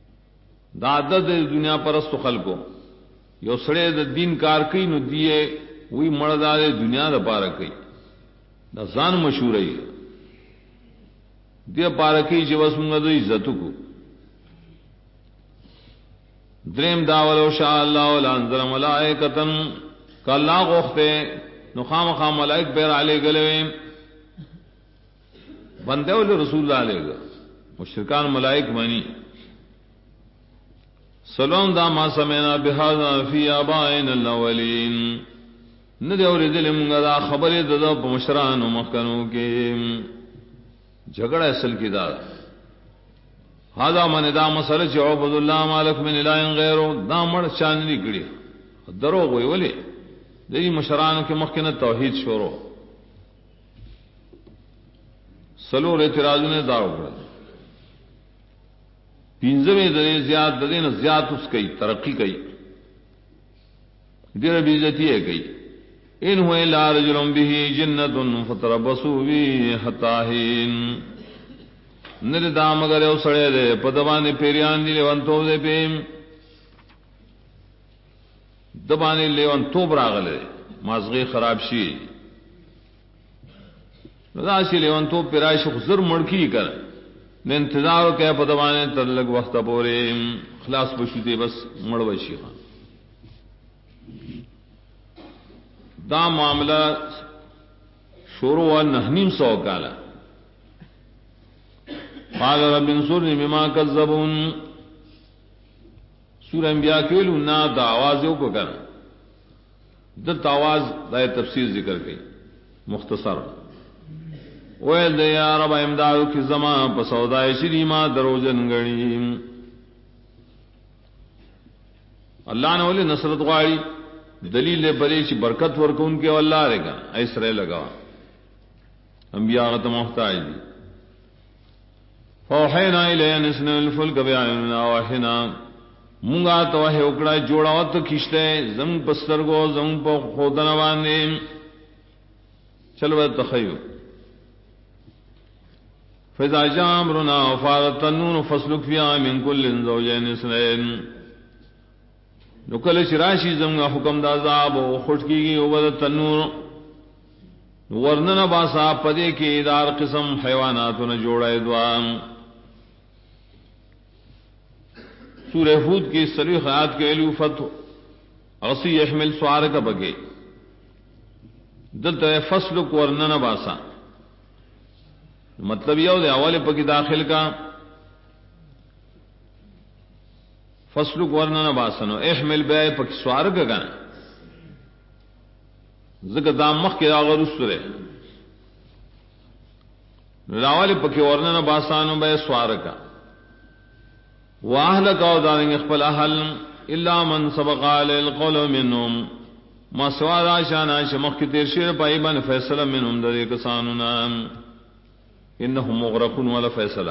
دا عادت دنیا پرست خلقو یو سړی د دین کار کوي نو دیه وی مردار دنیا دا پارا کئی دا ځان مشهور ای دی پارا کئی چې بس موږ د عزت کو دریم داولو شاء الله ولانذر ملائکتن کلا غخته نو خامخا ملائک بیر علی گلویم بندے ول رسول اللہ علیہ مشرکان ملائک مانی سلام دا ما سمعنا بهذا فی آبائنا الاولین ندی اوریدل موږ دا خبره د مشران مخکنو کې جھگڑا اصل کی دا هذا من دا مسله چې عبد الله مالک من اله غیر دا مړ چان نکړي دروغ وی ولې دې مشرانو کې مخکنه توحید شروع سلور اعتراضونه دا وکړه پینځمه درې زیات دینه زیات اس کوي ترقی کوي دې بے عزتی ہے کوي ان هو الا رجل به جنۃ فتربصوا به حتا حين نردا مگر او سړی دې پدوانه پیریان دی لونتو دې پیم دبانه لونتو براغله مازغه خراب شي رضا شي لونتو پیرای شو زر مړکی کړ نے انتظار کیا پدوانے تر لگ وقت پورے خلاص بشوتے بس مڑ وشی دا معاملہ شروع و نحنیم سو کالا قال رب انصرنی بما کذبون سورہ انبیاء کیلو نا دا آوازوں کو کرنا دت آواز دا تفسیر ذکر گئی مختصر ویل دے یا رب امدادو کی زمان پا سودائی شری ما دروجن گڑی اللہ نے ولی نصرت غاری دلیل بری چی برکت ورکون کے واللہ رے گا ایس رے لگا انبیاء غت محتاج دی فوحینا الیہ نسن الفلک بیعننا وحینا مونگا توحی اکڑا جوڑاوت کشتے زمین پسترگو زمین پا خودنا باندے چلو تخیو فإذا جاء أمرنا وفارت النور فاسلك فيها من كل زوجين اثنين نکل شراشی زمگا حکم دا عذاب و خشکی گی وبد تنور ورننا باسا پدے کے ادار قسم حیوانات نہ جوڑا دوام سورہ ہود کی سلوی خیات کے الوفت اغسی يحمل سوار کا بگے دلتا فسلک ورننا باسا مطلب یہ ہوتا ہے اول پکی داخل کا فسلک ورننا باسنو احمل بے پکی سوار کا گانا ذکر دام مخ کے آغا رسول ہے راوال پکی ورننا باسانو بے سوار کا واہلک او دارنگ اخبل احل الا من سبق علی القول منهم ما سوار آشان آش مخ کی تیر شیر پائی بان فیصلہ منهم در کسانونا انہم مغرقون والا فیصلہ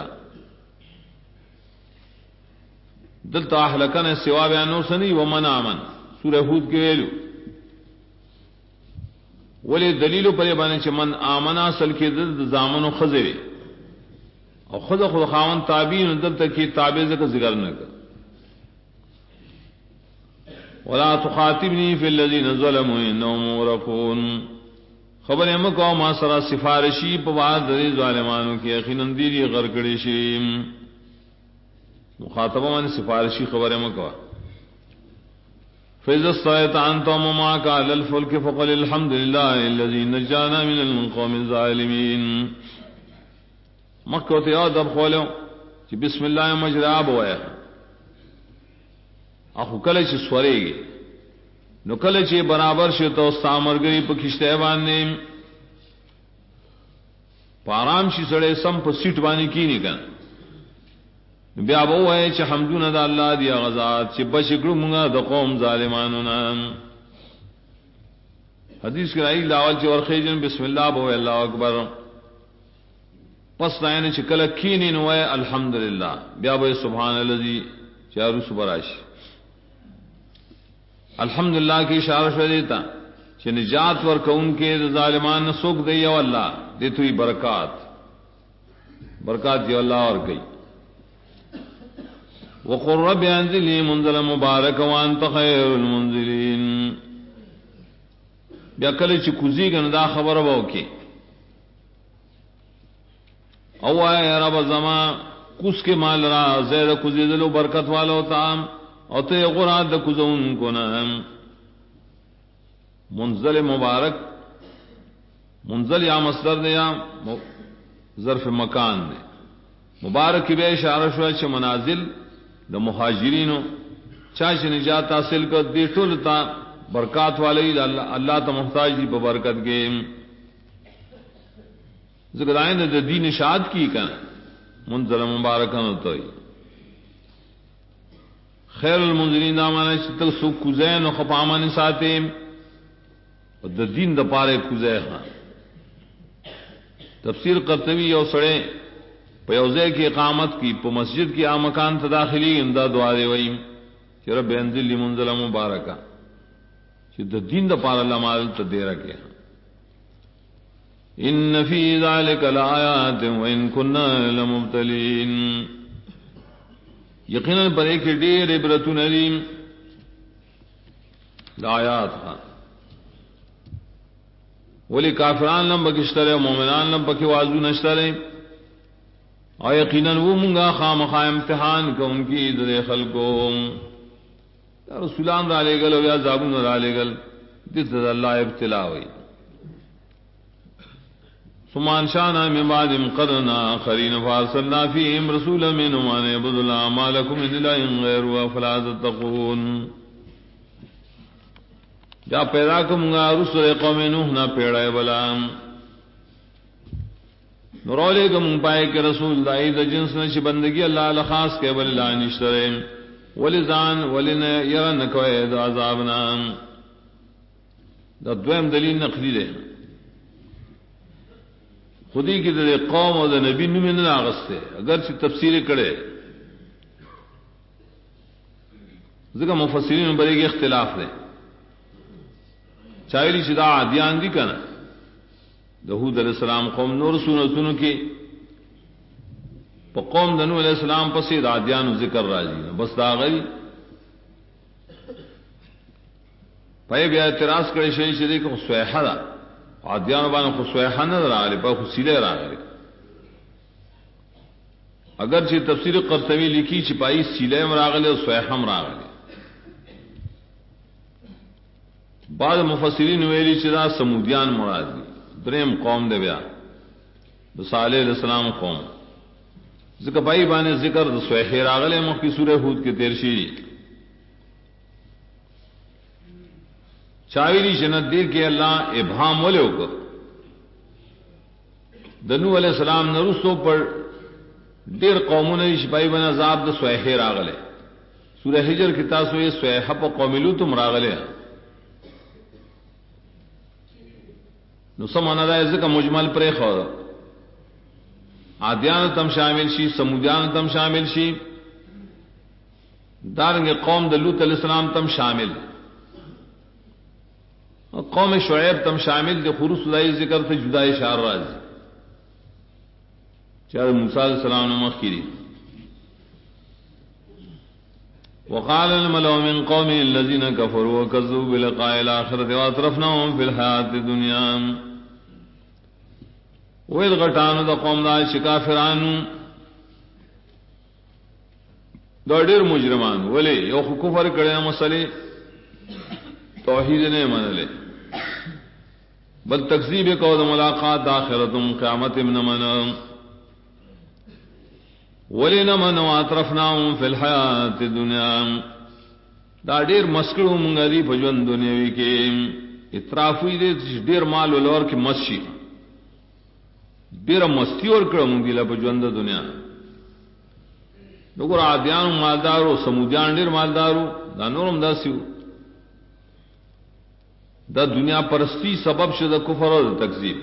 دلتا احلکن سوا بیانو سنی ومن آمن سورہ ہود کے ویلو ولی دلیلو پر بانے چھ من آمن اصل کی دل زامن و خزرے اور خود خاون تابعین دلتا کی تابع ذکر ذکر نہ کر ولا تخاطبنی فی الذین ظلموا انہم مغرقون خبر مکو ما سرا سفارشی پواد دری ظالمانوں کی یقیناً دیری غرقڑی شیم مخاطبہ من سفارشی خبر مکو فإذا استويت أنت ومن معك على الفلك فقل الحمد لله الذي نجانا من القوم الظالمين مکو تے او دب کھولو کہ بسم اللہ مجرا بویا اخو کله چې سورېږي نو کله چې برابر شي ته استامرګي په کشته باندې پارام شي سره سم په سیټ باندې کینی کړه بیا به وایي چې حمدونه د الله دی غزاد چې بشکړو موږ د قوم ظالمانو نه حدیث کې راځي لاول چې ورخېجن بسم الله بو الله اکبر پس داینه چې کله کینی نو وایي الحمدلله بیا به سبحان الذی چارو سبراش الحمدللہ کی اشارہ شو دیتا کہ نجات ورکون کے ظالمان نے سوکھ دی او اللہ دیتو ہی برکات دی اللہ اور گئی وقل رب انزلنی منزل مبارک وانت خیر المنزلین بیا کله چې کوزی کنه دا خبره وو کې او یا رب زما کوس کے مال را زید کوزی دلو برکت والو تام او ته غراد کوزون کو نام منزل مبارک منزل یا مصدر دے یا ظرف مکان دے مبارک بے اشارہ شو چ منازل د مہاجرینو چاچ نجات حاصل کر دی ټول تا برکات والے اللہ تا محتاج دی برکت کے ذکر آئین د دین شاد کی کا منزل مبارکان تو خیر المنزلین دامانا چتک سو کزین و خپامان ساتے د دین د پارے کزے ہاں تفسیر قرطبی یو سڑے پیوزے کی اقامت کی پو مسجد کی آمکان تداخلی امداد دعا ویم کہ رب انزل لی منزل مبارکہ کہ د دین د پار اللہ مال تدے رکھے ان فی ذلک لآیات وان کننا لمبتلین یقیناً پر ایک ڈیر عبرتن علیم لآیات ہاں ولی کافران لم بکشترے مومنان لم بکی وازو نشترے اور یقیناً وہ منگا خامخا امتحان کا ان کی در خلقوں یا رسولان را لے گل یا زابون را لے گل دید اللہ ابتلا ہوئی ثمان شانا من بعد قرنا آخرین فارسلنا فیہم رسولا منہم ان اعبدوا اللہ ما لکم من الہ غیرہ فلا تتقون جا پیدا کمگا رسول قوم نوح نہ پیڑے بلام نرولے کم پائے کہ رسول دائی دا جنس نشی بندگی اللہ لخاص کے بل اللہ نشترے ولی زان ولی یرن کوئے دا عذابنا دا دویم دلیل نقلی دے خودی کی در قوم اور دا نبی نمین ناغستے اگرچہ تفسیر کڑے ذکر مفسرین بڑے کے اختلاف دے چاہیلی شدہ عادیان دی کنا دہود علیہ السلام قوم نور سنتوں کی پا قوم دنو علیہ السلام پسی عادیان ذکر راجی بس دا غری پائے بیا اعتراض کرے شئی شدی کہ خسویحہ دا عادیان بانا خسویحہ نہ را لے پا خسیلے را لے اگرچہ تفسیر قرطبی لکھی چپائی سیلے مراغلے اور سویحہ مراغلے بعض مفسرین ویلی چدا سمودیان مرادی دریم قوم دے بیا صالح علیہ السلام قوم ذکر بائی بانے ذکر سویحہ راغلے مخی سورہ ہود کے تیرشیری چاویلی جنت دیر کے اللہ ابہام ولے ہوکر دنو علیہ السلام نرسو پر دیر قوموں نے شپائی بنا عذاب دا سویحہ راغلے سورہ حجر کی تاسو یہ سویحہ پا قوملو تم راغلے ہیں نو سمانا دا ذکر مجمل پر خور عادیان تم شامل شی سمودیان تم شامل شی دارنگ قوم دلوت علیہ السلام تم شامل قوم شعیب تم شامل دے خروس لائی ذکر تے جدائی شار راز چاہے موسیٰ علیہ السلام نے مخیری وقال الملأ من قوم الذين كفروا وكذبوا بلقاء الآخرة وأترفناهم في الحياة الدنيا وإذ غٹانو دا قوم دا شکافرانو دا دیر مجرمان ولی یو کفر کڑے مسئلے توحید نے منلے بل تکذیب کو دا ملاقات آخرتم قیامت من من ولی نمن واترفناهم فی الحیات الدنیا دا دیر مسکڑو منگا دی پجون دنیاوی کے اترافوی دے دیر مال ولور کی مسشی دیر مستی اور کرم دیلا پجون دنیا نگر عادیان مالدارو سمودیان دیر مالدارو دا نورم دا سیو دا دنیا پرستی سبب شد کفر اور تکذیب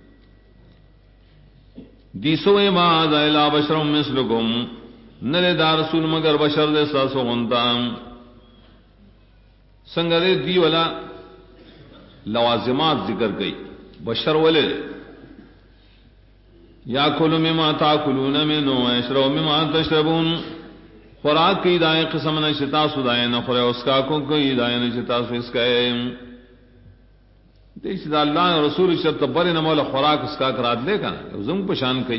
دیسو ما دا الا بشرم مثلکم نلے دا رسول مگر بشر دے ساسو غنتام سنگرے دی والا لوازمات ذکر گئی بشر ولے یا کلو مما تاکلون منو ویشرو مما تشربون خوراک کی دائیں قسم نشتا سو دائیں نخورے اس کا کو کوئی دائیں نشتا سو اس کا دیش دا اللہ رسول شرط بر نمول خوراک اس کا کرات لے کا زم پشان کئی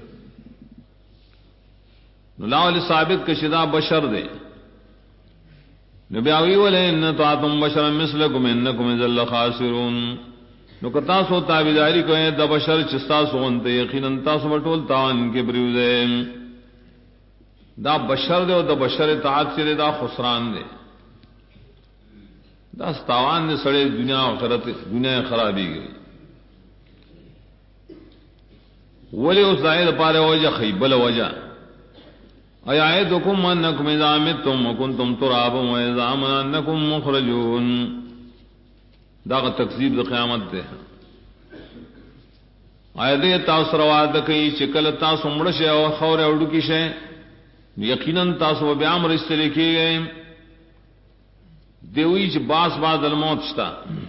نلاو علی ثابت کشدا بشر دے نبی آوی ولے ان طاعتم بشر مثلکم انکم ذل خاسرون نو کتا سو تابعداری کوئے دا بشر چستا سونتے یقیناً تاسو بٹول تاوان کے بریوزے دا بشر دے و دا بشر اطاعت چرے دا خسران دے دا ستاوان دے سڑے دنیا آخرت دنیا خرابی گئی ولی اس دائے دا پارے وجہ خیبل وجہ ایعدکم انکم اذا متم وکنتم ترابا واذا انکم مخرجون دا تکذیب دا قیامت دے آیا دے تاثر وعدہ کئی چکل تاثر مڑشے اور خور اوڑو کی شے یقیناً تاثر بیام رشتے لکھے گئے دیوئی چھ باس بعد الموت شتا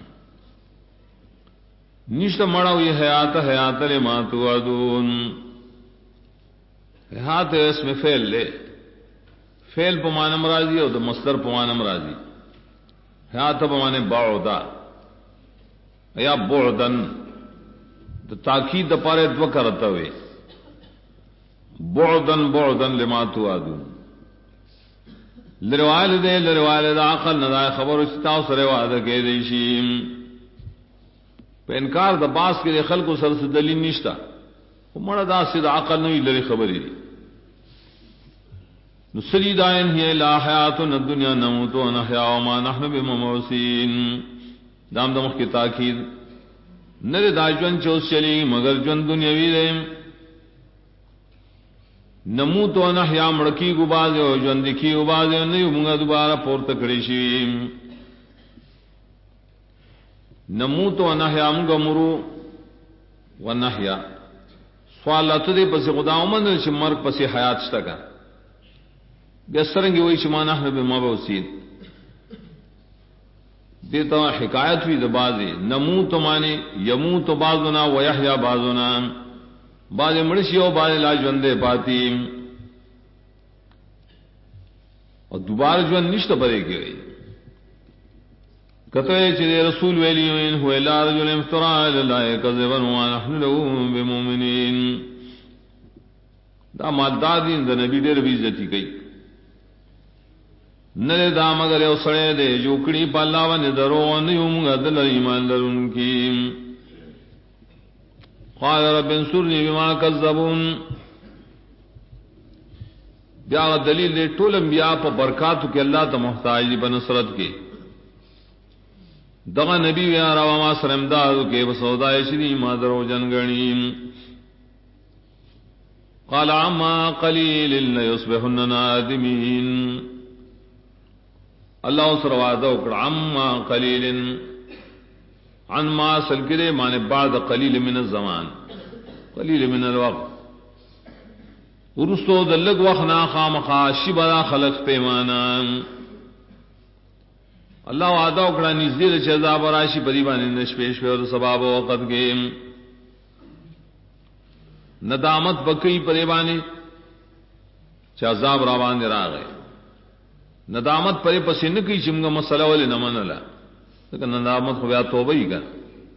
نشتا مڑا ہوئی حیات لما توعدون حیات اس میں فیل لے فیل پمانم راضی اور دا مصدر پمانم راضی حیات پمانے بعودا یا بعدن دا تاکید دا پارے دو کرتا ہوئے بعدن لما توعدون لروالد عقل ندائے خبر اشتاو سر وعدہ کے دیشیم پہ انکار دا باس کے لئے خلق و سر سے دلیل نشتا مڑا دا سید عقل نوی لری خبری دی نسلی دائن ہی لا حیاتنا الدنیا نموت و نحیا وما نحن بمموسین دام دمخ کی تاکید نرے دا جون چوس چلی مگر جون دنیاوی دے نموت و نحیا مڑکی کو بازے ہو جون دکھی کو بازے ہو نہیں منگا دوبارہ پور تکڑی شوی نموت و نحیا منگا مرو و نحیا سوالات دے پسی خدا عمد چھ مرگ پسی حیات شتا کا بیسرنگی وہی چھ نحن بمبعوثین دیتا حکایت ہوئی دبازی نموت مانے یموت بعضنا ویحیا بعضنا بعض مرشی و بعض لا جوندے پاتی اور دوبارہ جوند نشت پرے کی گئی کتوے چلے رسول ویلیوین ہوئے لا رجل افتراء للہ کذبا ونحن له بمؤمنین دا مادادین دا نبی دیر بیزتی گئی نلے دا مگر یو سڑے دے جوکڑی پالاوان درو نیوم دل ایمان لرن کی قال رب انصرنی بما کذبون بیا دلیل دے ټول انبیاء په برکاتو کې الله ته محتاج دي بنصرت کې دغه نبی یا روا ما سره امداد کې وسودای شری ما درو جنګنی قال عما قليل ليصبحن نادمين اللہ سر وعدہ اکڑ عما قلیل عن ما سلکرے مانے بعد قلیل من الزمان قلیل من الوقت ورستو دلگ وخنا خامخا شبرا خلق پیمانا اللہ وعدہ اکڑا نزدیر چیزاب راشی پریبانی نشپیش پہ اور سباب وقت کے ندامت بکی پریبانی چیزاب راوان را گئے ندامت پرے پسند کی چمگا مسئلہ والے نہ من لا لیکن ندامت کو توبہ ہی کر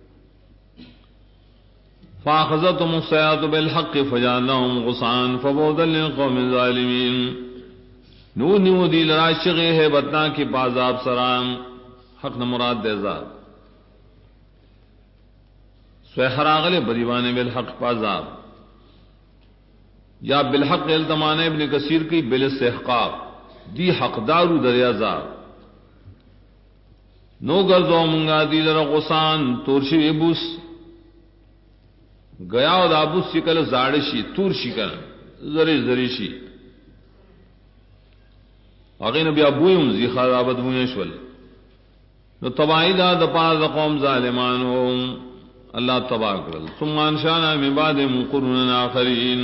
فاخذتهم الصيحة بالحق فجعلناهم غصعا فبعدا للقوم الظالمين نو دی لرا شغے ہے بدنا کی بازاب سرام حق نہ مراد دے ذات سحراغل بدیوان بالحق بازاب یا بالحق التمان ابن کثیر کی بالاستحقاق دی حقدارو دریازا نو گردو منگا دی لرا غسان تورشی ابوس گیا و دا ابوس شکل زاڑشی تورشی کل زری شی آگئی نبی ابویم زی خرابت بویشول نو تباہی دا دپار دا قوم ظالمانو اللہ تباہ کرل ثم انشانا من بعد قرون آخرین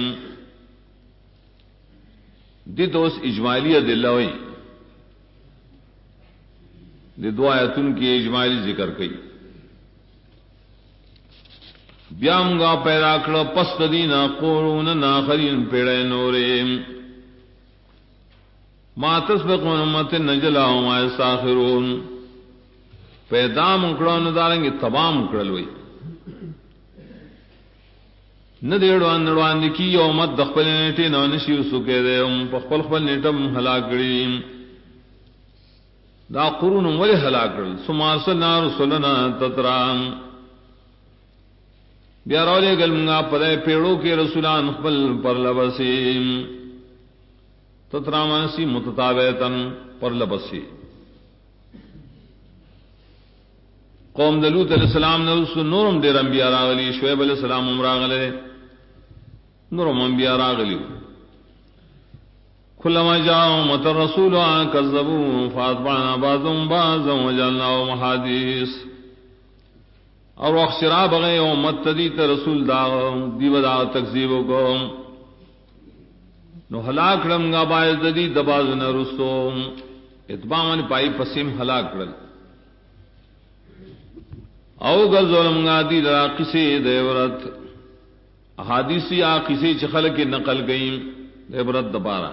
دی تو اس اجمالی دلوئی دی دو آیتن کی اجمالی ذکر کی بیامگا پیدا کرو پست دینا قرون ناخرین پیڑے نورے ما تسبق من امت نجلا وما یستاخرون پیدا مکڑو نہ دارنگے تمام مکڑل ہوئی نہ دیڑوان نڑوان کی یو مت دخل نیٹے نہ نشیو سکے دے پخپل خپل نیٹم ہلاکڑی دا قرون ولی ہلاکڑ ثم ارسلنا رسلنا تترام بیا رولے گل منگا پدے پیڑوں کے رسولان خپل پر لبسیم تترامانسی متتابعتن پر لبسی قوم دلوت علیہ السلام نے اس نورم دیر انبیاء راغلی شعیب علیہ السلام امراغلے نورم انبیاء راغلی کلما جاءوا امة رسولها كذبوا فاتبعنا بعضهم بعضا وجعلناهم احاديث اور وقت شراب گئے امت تدیت رسول دا دیو دا تکذیب کو نو ہلاک رنگا باعث ددی دباز نہ رسو اتباع من پائی پسیم ہلاک رل او گل ظلمگا دی دا قصے دیورت احادیثی آ قصے چخل کے نقل گئیں دیورت دبارہ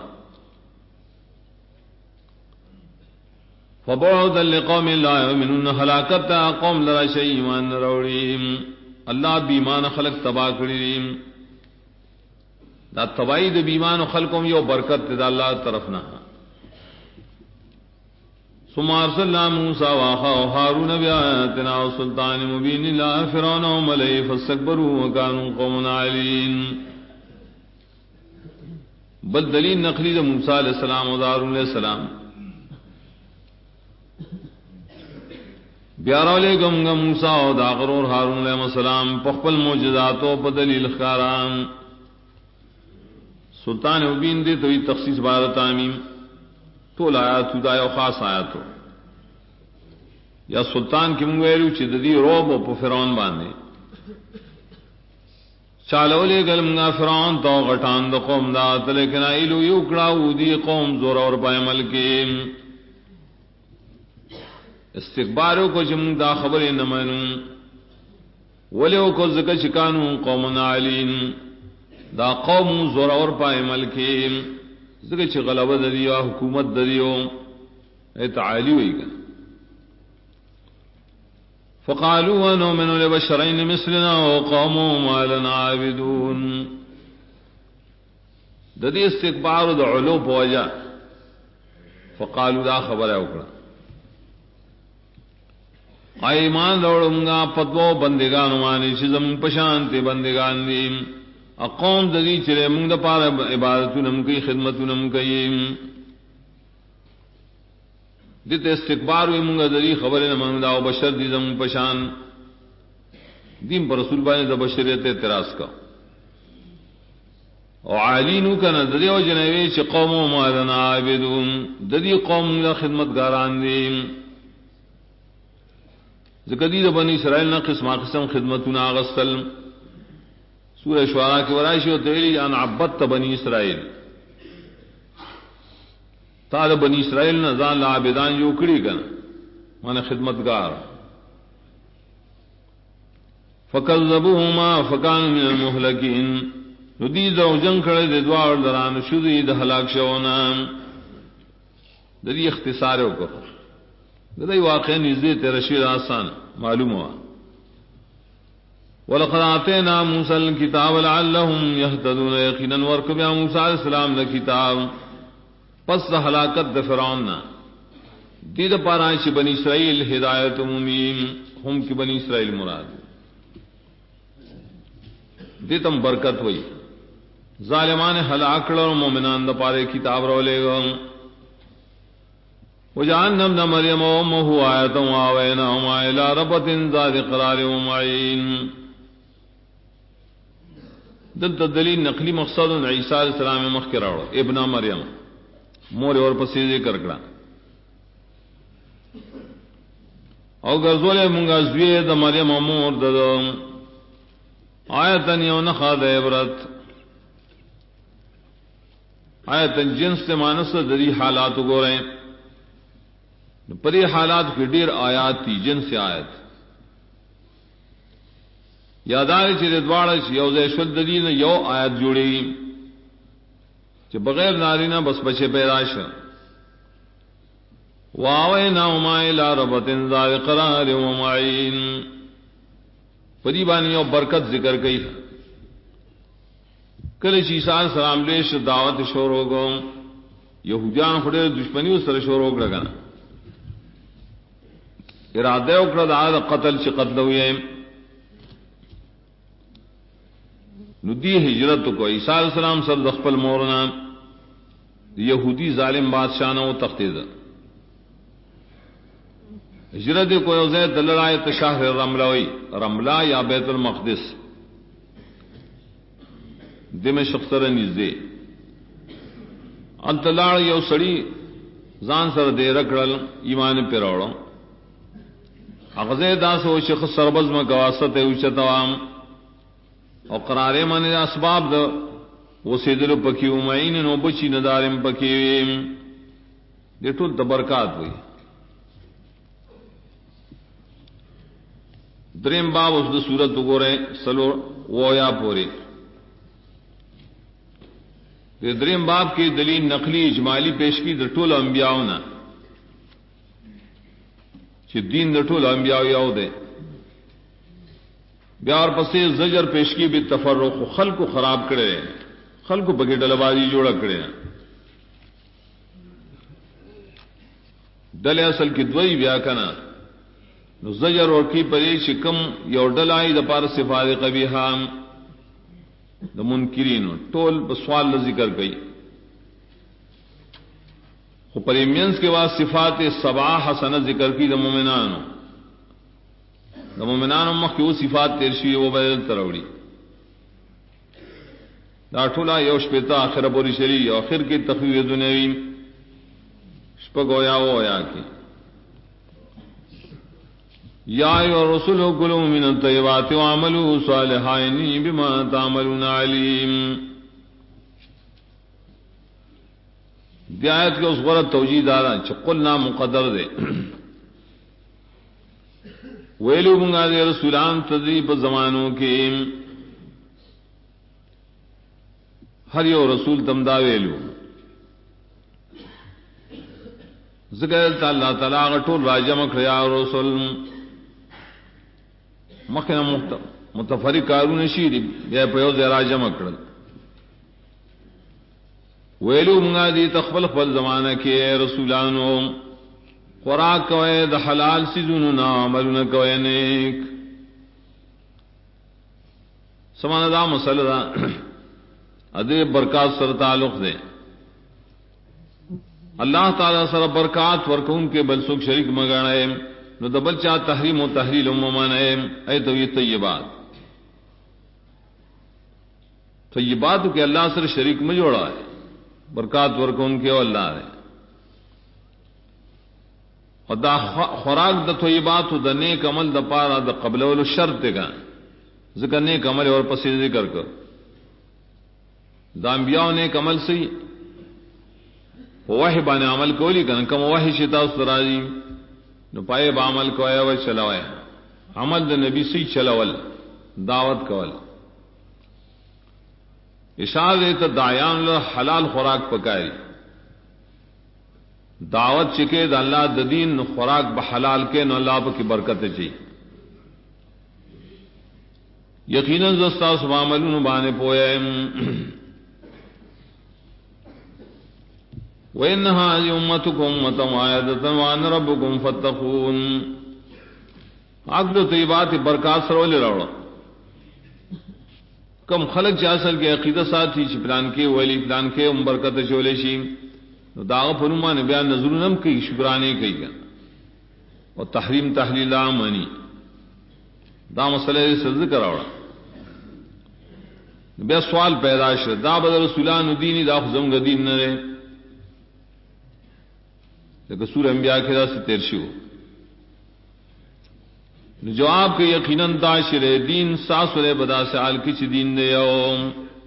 فبعدا لقوم لا يؤمنون ہلاکت قوم لرا شی ایمان روڑی اللہ بیمان خلق تباہ کری دا تباہی د بیمان خلقوں یو برکت دا اللہ طرف نہ ثم ارسلنا موسى واخاه هارون بآياتنا وسلطان مبين الى فرعون وملئه فاستكبروا وكانوا قوما عالين بل دلیل نقلی موسیٰ علیہ السلام و ہارون علیہ السلام بیارو لے گم گم موسیٰ و داغرور ہارون علیہ السلام پخپل معجزات و بدلیل خاران سلطان مبین دے توی تخصیص بارت آمین طول آیات دا یو خاص آیاتو یا سلطان کی منگویلو چی دی روب و پو فرعون باندے چالو لے گل منگا فرعون تو غٹان دا قوم دات لیکن آئیلو یو کڑاو دی قوم زور اور پائے ملکیم استقبارو کو جم دا خبر نمانو ولیو کو زکا چکانو قوم عالین دا قوم زور اور پائے ملکیم زکا چی غلبہ دریو حکومت دریو تعالی ہوئی گا فقالوا ونؤمن لبشرين مثلنا وقومهما لنا عابدون ددی استکبار د علو پوجا فقالوا دا خبر ہے اوکڑا ایمان دوڑنگا پتو بندگان مانی چزم پشانتی بندگان دیم اقوم ددی چرے منگ دا پار عبادتو نم کی خدمتو نم کئیم دیت استکبار وی منگا دری خبر نمانگ دا و بشر دی زم پشان دیم پر رسول بانی دا بشریت اعتراض کا او عالینو کنا دری و جنوی چی قوم و مالنا عابدون دری قوم دا خدمت گاران دیم ذکر دی دا بنی اسرائیل نا قسم قسم خدمتنا آغستل سورہ شعراء کی ورائشی و تیلی ان عبدت بنی اسرائیل تعالی بنی اسرائیل نہ زان لعابدان جو کڑی کنا مانا خدمتگار فکذبوهما فکانوا من المهلکین ندید و جنگ کھڑے دے دوار دران شدید ہلاک شونا دری اختصار کو دری واقع نزدیت رشید آسان معلوم ہوا وَلَقَدْ آتَيْنَا مُوسَى الْكِتَابَ لَعَلَّهُمْ يَهْتَدُونَ يَقِينًا وَرْكَبْ يَا موسیٰ علیہ السلام نے کتاب پس ہلاکت د فرعون دید پارائش بنی اسرائیل ہدایت ممیم ہم کی بنی اسرائیل مراد دیتم برکت ہوئی ظالمان ہلاکڑ اور مومنان دا پارے کتاب رو لے گا وجعلنا ابن مریم وامه آیة وآویناهما إلى ربوة ذات قرار ومعین دلتا دلیل نقلی مقصد عیسیٰ علیہ السلام مخکر آوڑا ابن مریم مور اور پسی ذکر کرا او گرزول منگا زوی دا مریم مور دا آیتن یو نخا دا عبرت آیتن جنس تے مانس دری حالات گو رہے پری حالات کی دیر آیات تھی جنس آیت یاداری چی ردوارا چی یو زیشل ددین یو آیت جوڑی چی بغیر نارینا بس بچے پیدا شا واویناہما الی ربۃ ذات قرار ومعین پدی بانی او برکت ذکر گئی کله چې عیسی علیہ السلام له دعوت شروع کوم یهودیان خوري دشمنی سره شروع کړه اراده وکړه د قتل چې قتل وي نو دی ہجرت کو عیسی علیہ السلام سره د خپل مورنا یہودی ظالم بادشاہ نو تختید ہجرت کو زید دلائے شہر رملوی رملہ یا بیت المقدس دمشق سره نږدې انتلاړ یو سړی ځان سره دې رکړل ایمان پیراوړو هغه داسو شیخ سربز ما گواسته او چتوام او قرارې باندې اسباب د وسیدلو پکې ومعین نو بچی ندارم پکې دې ټول د برکات وي دریم باب اوس د صورت وګوره سلو ویا پوری د دریم باب کې دلیل نقلی اجمالی پیش کی د ټول انبیاءونه چې دین د ټول انبیاء یو دی بیا اور پسې زجر پیش کی به تفرق خلق خراب کړي خلق بغیر ډلبازي جوړ کړي دل اصل کې دوی بیا کنا نو زجر ورکی پرې چې کم یو ډلای د پار صفات قبیحه د منکرین ټول په سوال ذکر کړي خو پریمینس کے بعد صفات سبع حسنہ ذکر کی د مومنانو مخکې و صفات تیر شي او بدل تروړي دا ټوله یو شپته اخره پوری شری او اخر کې تخویف دنیوی شپګویا ویا کې یا ایها الرسول کلوا من الطیبات واعملوا صالحا انی بما تعملون علیم دی آیت کے اس غلط توجیہ دارا چې قلنا مقدر دے ویلو منگا دے رسولان تدریب زمانوں کے ہر یو رسول تم دا ویلو ذکر اللہ تعالیٰ غٹول راجم کھڑیا رسول مخنا متفرق کارون شیر بیا پیوز راجم کھڑل ویلو منگا دی تخبل خبل زمانہ کے رسولانو خوراک کوئے دا حلال سیزونو نا عملونا کوئے نیک سمانا دا مسئلہ دا ادھے برکات سر تعلق دے اللہ تعالیٰ سر برکات ورکون کے بلسوک شریک مگانے نو دا بلچہ تحریم و تحلیل اممانے اے تو یہ طیبات کہ اللہ سر شریک میں جوڑا ہے برکات ورکون کے اللہ ہے اور دا خوراک دا طیبات دا نیک عمل دا پارا دا قبل ولو شرط کا ذکر نیک عمل اور پس ذکر کر دا انبیاء نیک عمل سے وحی بانے عمل کولی کن کم وحی شتا استرازی نو پائے با عمل کویا و چلاویا عمل دا نبی سی چلاول دعوت کول اشارے تو دایان لو حلال خوراک پکاری دعوت چکے دا اللہ دین خوراک بحلال کے نو اللہ کی برکت چی یقیناً زستا سباملون بانے پویا وَإِنَّ هَذِهِ أُمَّتُكُمْ أُمَّةً وَاحِدَةً وَأَنَا رَبُّكُمْ فَاتَّقُونِ عقل و طیبات برکات سرولے روڑا کم خلق چا اصل کے عقیدہ ساتھی چی پلان کے ولی پلان کے برکت چولے شی داغ فرمان بیان نظر نم کی شکرانے کی گا اور تحریم تحلیل آمانی دا مسئلہ سے ذکر روڑا بیا سوال پیدا شد دا بدل رسولان دینی دا خزم گا دین نہ رہے لیکن سورہ انبیاء کے دا سے تیرشی ہو جواب کے یقیناً داشر دین ساسر بدا سال کچھ دین دے یوم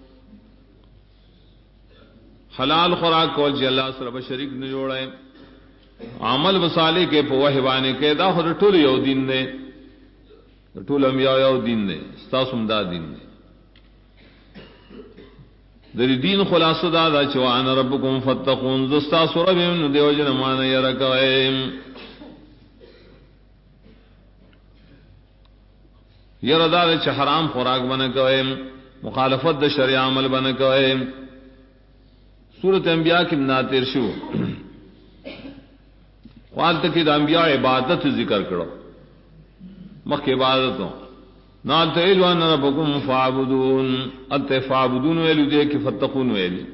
حلال خوراک کول جی اللہ سر شریک نے جوڑے عمل وسالے کے پوہوانے کے دا خود ٹول یو دین دے ٹول انبیاء یو دین دے ستاسم دا دین دے دری دین خلاصہ دا چوان ربکم فتقون دستا سوربیم دیو جنمان یرکویم یردار چ حرام خوراک بن کویم مخالفت د شریع عمل بن کویم سورۃ انبیاء کی ناتر شو قال تک د انبیاء عبادت ذکر کرو مخ عبادتوں نال تیلوان ربکم فعبدون فعبدون ویلو دے کہ فتقون ویلی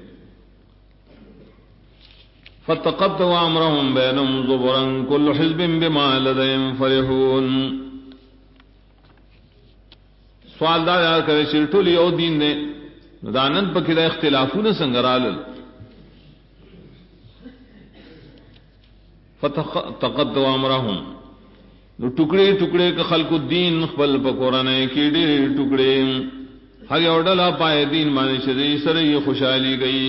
فتقطوا امرهم بینهم زبرا كل حزب بما لديهم فرحون سوال دا یاد کرے شرطول یو دین نے دانند پکی دا اختلافون سنگرالل فتقطوا امرهم نو ٹکڑے ٹکڑے کا خلق الدین خپل پکورانے کی ڈیر ٹکڑے ہر یو ڈلا پائے دین مانے شدی سر یہ خوشحالی گئی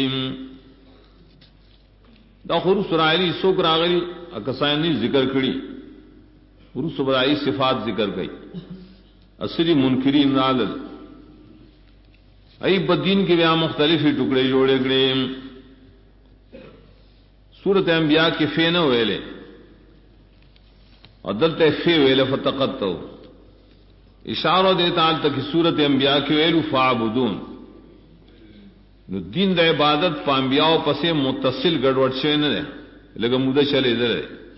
دا خروس رائلی سوک راغلی اکسائنی ذکر کری خروس برائی صفات ذکر گئی اصلی منکرین رالل ای بدین کے بیاں مختلفی ٹکڑے جوڑے گڑے سورۃ انبیاء کے فینو ویلے عدلت فی ویل فتقتو اشارہ دیتا آل تک سورت انبیاء کی ویلو فعبدون نو دین دا عبادت پا انبیاء پسے متصل گڑوڑ شوئے نہ لگا مودہ چلے دے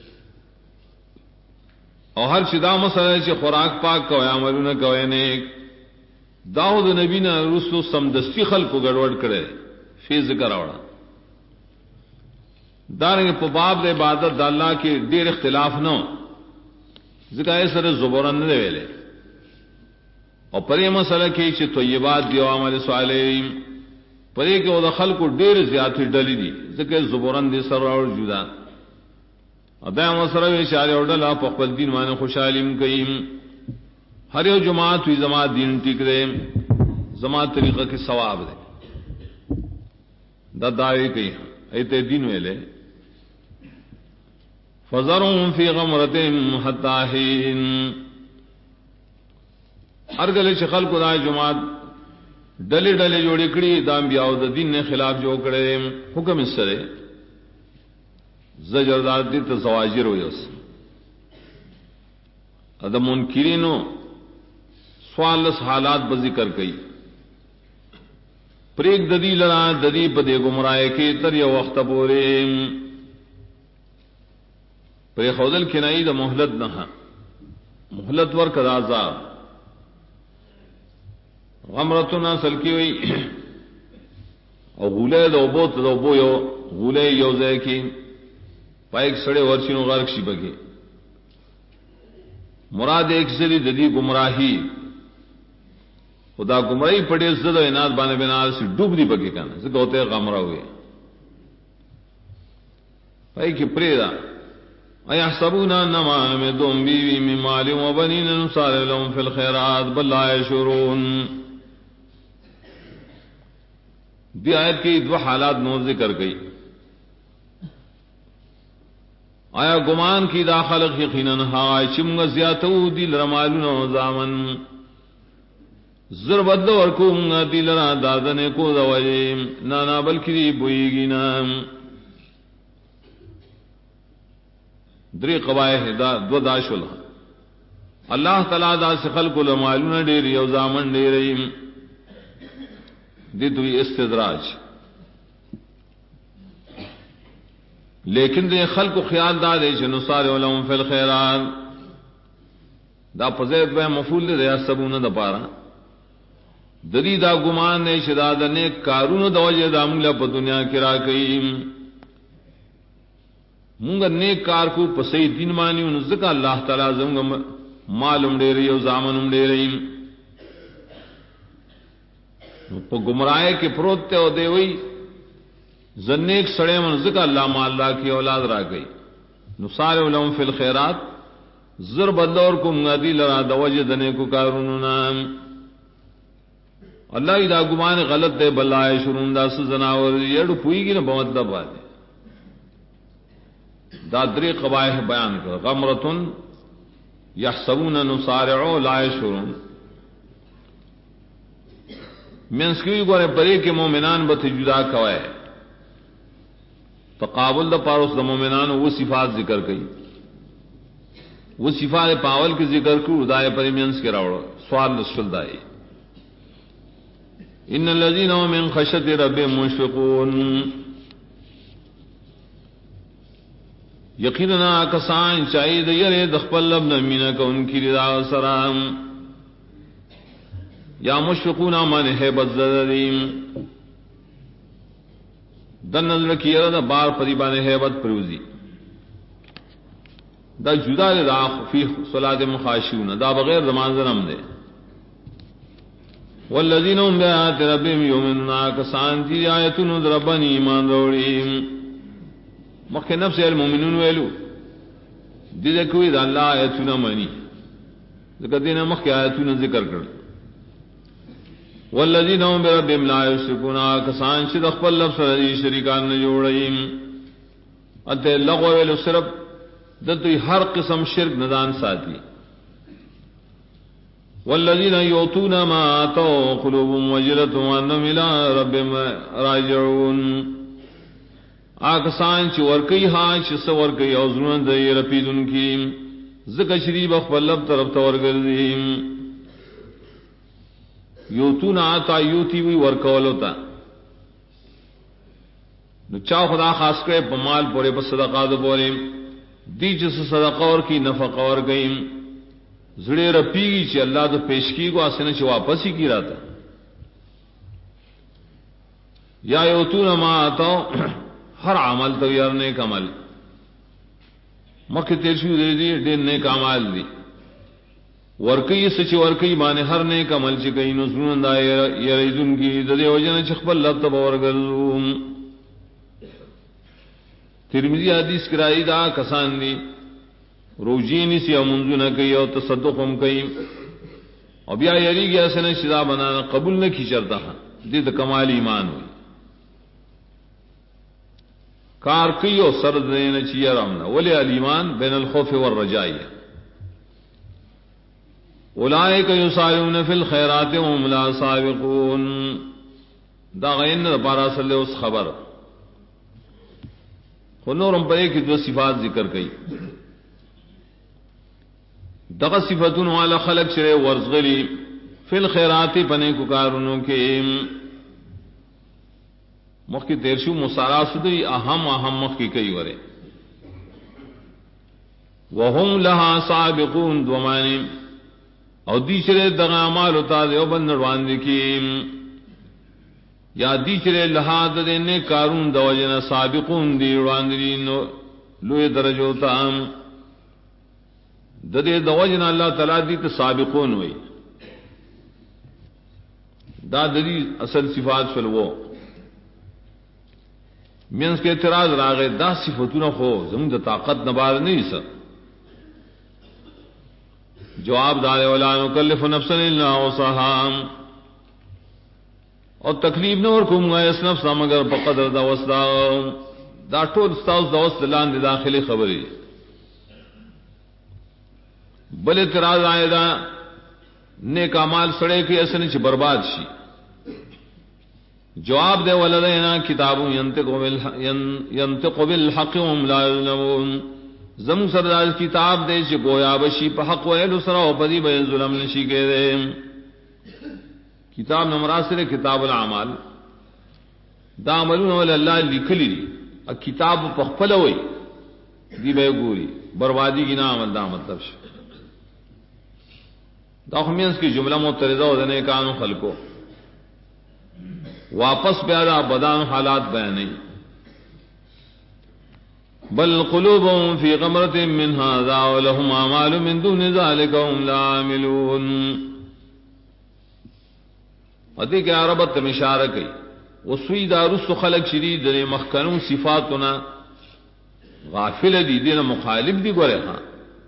اور ہر چدا مسئلہ چی خوراک پاک کوئے عملون کوئے نیک داود نبی نے رسو سمدستی خلق کو گڑوڑ کرے فی ذکر آوڑا دارنگے پا باب دا عبادت دا اللہ کی دیر اختلاف نہ ذکر سر زبورن دے ویلے اور پرے مسئلہ کی چھ طیبات دیو عمل صالحین پرے کے وہ خلق کو ڈیر زیادتی ڈلی دی ذکر زبورن دے سر اور جدا ادا مسئلہ اشارے اور ڈلا پخبل دین مانے خوشحالیم کئیم ہر یو جماعت ہوئی جماعت دین ٹک دے جماعت طریقہ کی ثواب دے دا دعوی کئی ایتے دین ویلے فذرهم فی غمرتهم حتی حین ارگل شخل کو دائے جماعت ڈلے ڈلے جوڑی کڑی دا انبیاء دا دین نے خلاف جو کرے حکم اس سرے زجر دادی تا زواجر ہوئی اس ادم منکرینو سوالس حالات بذکر کئی پریک ددی لڑا ددی پدے گمرائے کے تر یا وقت پورے پر خودل کنائی دا محلت نہ محلت ور کدا عذاب غمرتنا سلکی ہوئی اور غولے دو بوت دو بو یو غولے یو زے کی پائک سڑے ورشنو غرق شی بگی مراد ایک سری ددی گمراہی خدا گمراہی پڑے زد و اناد بانے بنار سے ڈوب دی بگی کانا سے کہتے غمرہ ہوئے پائک پریدا ايحسبون انما نمدهم به من مال وبنين نسارع لهم في الخيرات بل لا يشعرون دی آیت کی دو حالات نو ذکر گئی آیا گمان کی داخل یقینا ہائے چمگ زیاتو دل رمالون و زامن ضربت دور کو دل را دادنے کو دوجیم نانا بلکہ بوئیگی نام دری قبائح دا دو داشل اللہ تعالی دا سے خلق لمالون ڈیری او زامن ڈیریم دی دوی استدراج لیکن دے خلق خیال دا دے چھ نصار علم فی الخیرات دا پزید بے مفول دے سبون دا پارا دری دا گمان نے شدا دا نیک کارون دا وجہ دا مگلہ پا دنیا کرا کئیم مونگا نیک کار کو پسی دین مانی ان ذکا اللہ تعالی زمگا مال امڑے رہی او زامن امڑے رہی پا گمراہ کے پروتے ہو دے ہوئی زنیک سڑے من ذکا اللہ مال را کی اولاد را گئی نصار علم فی الخیرات ضرب الدور کو منگا دی لرا دوجہ دنے کو کاروننا اللہ دا گمان غلط دے بلائے شرون دا سزناور یڑو پوئی گی نا بمطلب آدے دادری قبائح بیان کر غمرتن یحسبون نصارعو لا یشعرون منسکی گورے پرے کے مومنان بت جدا کوائے تقابل دا پاروس دا مومنان وہ صفات ذکر کئی وہ صفات پاول کی ذکر کو دائے پری منس کے راوڑ سوال نسل دائے ان الذين هم من خشيه ربهم مشفقون یقینا کسان چاہید یری دخل لب نمینا کو ان کی رضا سلام یا مشفقون من ہے بذریم دن نظر کی دا بار پریبان ہے بد پروزی دا جدا دا فی صلاۃ مخاشون دا بغیر زمان زنم دے والذین هم بآیات ربهم یؤمنون کسان دی آیتون ربانی ایمان روڑیم مخی نفس المؤمنون ویلو دیدے کوئی دا اللہ آیتون منی ذکر دینا مخی آیتون ذکر کر والذین هم بربهم لا یشرکون کسان شد اخبر لفظ رضی شریکان نجوڑیم اتے لغو ویلو صرف دتوی ہر قسم شرک ندان ساتھی والذین یؤتون ما آتوا قلوبهم وجلة وانهم الى ربهم راجعون آکسان چ ورکی ہاں چ سور کی اوزرون دے رپیدن کی ذکر شریف خپلب طرف تور گردیم یؤتون آتا یوتی وی ورکولتا نو چا خدا خاص کرے بمال پورے پر صدقات پورے دی جس صدقہ اور کی نفقہ اور گئیم زڑے رپیگی چی اللہ تو پیشکی کو آسنے چی واپس ہی کی رہتا یا یؤتون ما آتاو ہر عمل تو یار نیک عمل مکہ تیرشو دے دی دین نیک عمل دی ورکی سچی ورکی بانے ہر نیک عمل چی کئی نصرون دا یریدن کی ددے وجن چخبل لبتا باورگلوم ترمذی حدیث کرائی دا کسان دی روجینی سی منزو نہ کئی اور تصدق ہم کئی اور بیا یری گیا سے نے شدا بنانا قبول نہ کی چرتا دید کمال ایمان ہوئی کار کئی اور سرد دینا چیئے رامنا ولی الایمان بین الخوف والرجائی اولئک یسارعون فی الخیرات وهم لا سابقون دا غین پارا صلی اس خبر خنورم پر ایک دو صفات ذکر کئی دغ صفتون والا خلق شرے ورزغلی فی الخیراتی پنے کو کارونوں کے مخ کی تیرشو مسارا سدری اہم مخ کی کئی ورے وهم لها سابقون دومانی او دیشرے دغ اعمال اتا دے او بندروان دکیم یا دیشرے لحاظ دینے کارون دوجنا سابقون دی روان دین لوی درجو تام ددے دوجنا اللہ تعالی دی تے سابقون ہوئی دا ددی اصل صفات فلو مینس کے اعتراض راغے دا صفتون خو زمین دا طاقت نبار نہیں سا جواب دارے ولا نکلف نفسا الا وسعها اور تکلیف نہ اور کوم گا اس نفس مگر بقدر دا وسدا دا ټول استاد دا وسد لاندې داخلي خبري بل اعتراض آئے دا نیک اعمال سڑے کی اسنے چ برباد شي جواب دے ولدینا کتاب ينطق بالحق وهم لا يظلمون زم سردار کتاب دے چ گویا بشی په حق ویلو سره او بدی به ظلم نشي کېده کتاب نمراسر کتاب العمال دا عملون ولا اللہ لکھلی دی کتاب پخپل ہوئی دی بے گوری بربادی کی نہ عمل دا مطلب شو دا خمینس کی جملہ مترضہ و دنے کانو خلقو واپس پیادا بدان حالات بیانی بل قلوبهم فی غمرت من هذا ولهم اعمال من دون ذلك هم لا عاملون ادی کے عربت میں اشارہ کی وہ سوئی دارس خلق شدید نے مخکنون صفاتنا غافل دی دینا مخالف دی گورے ہاں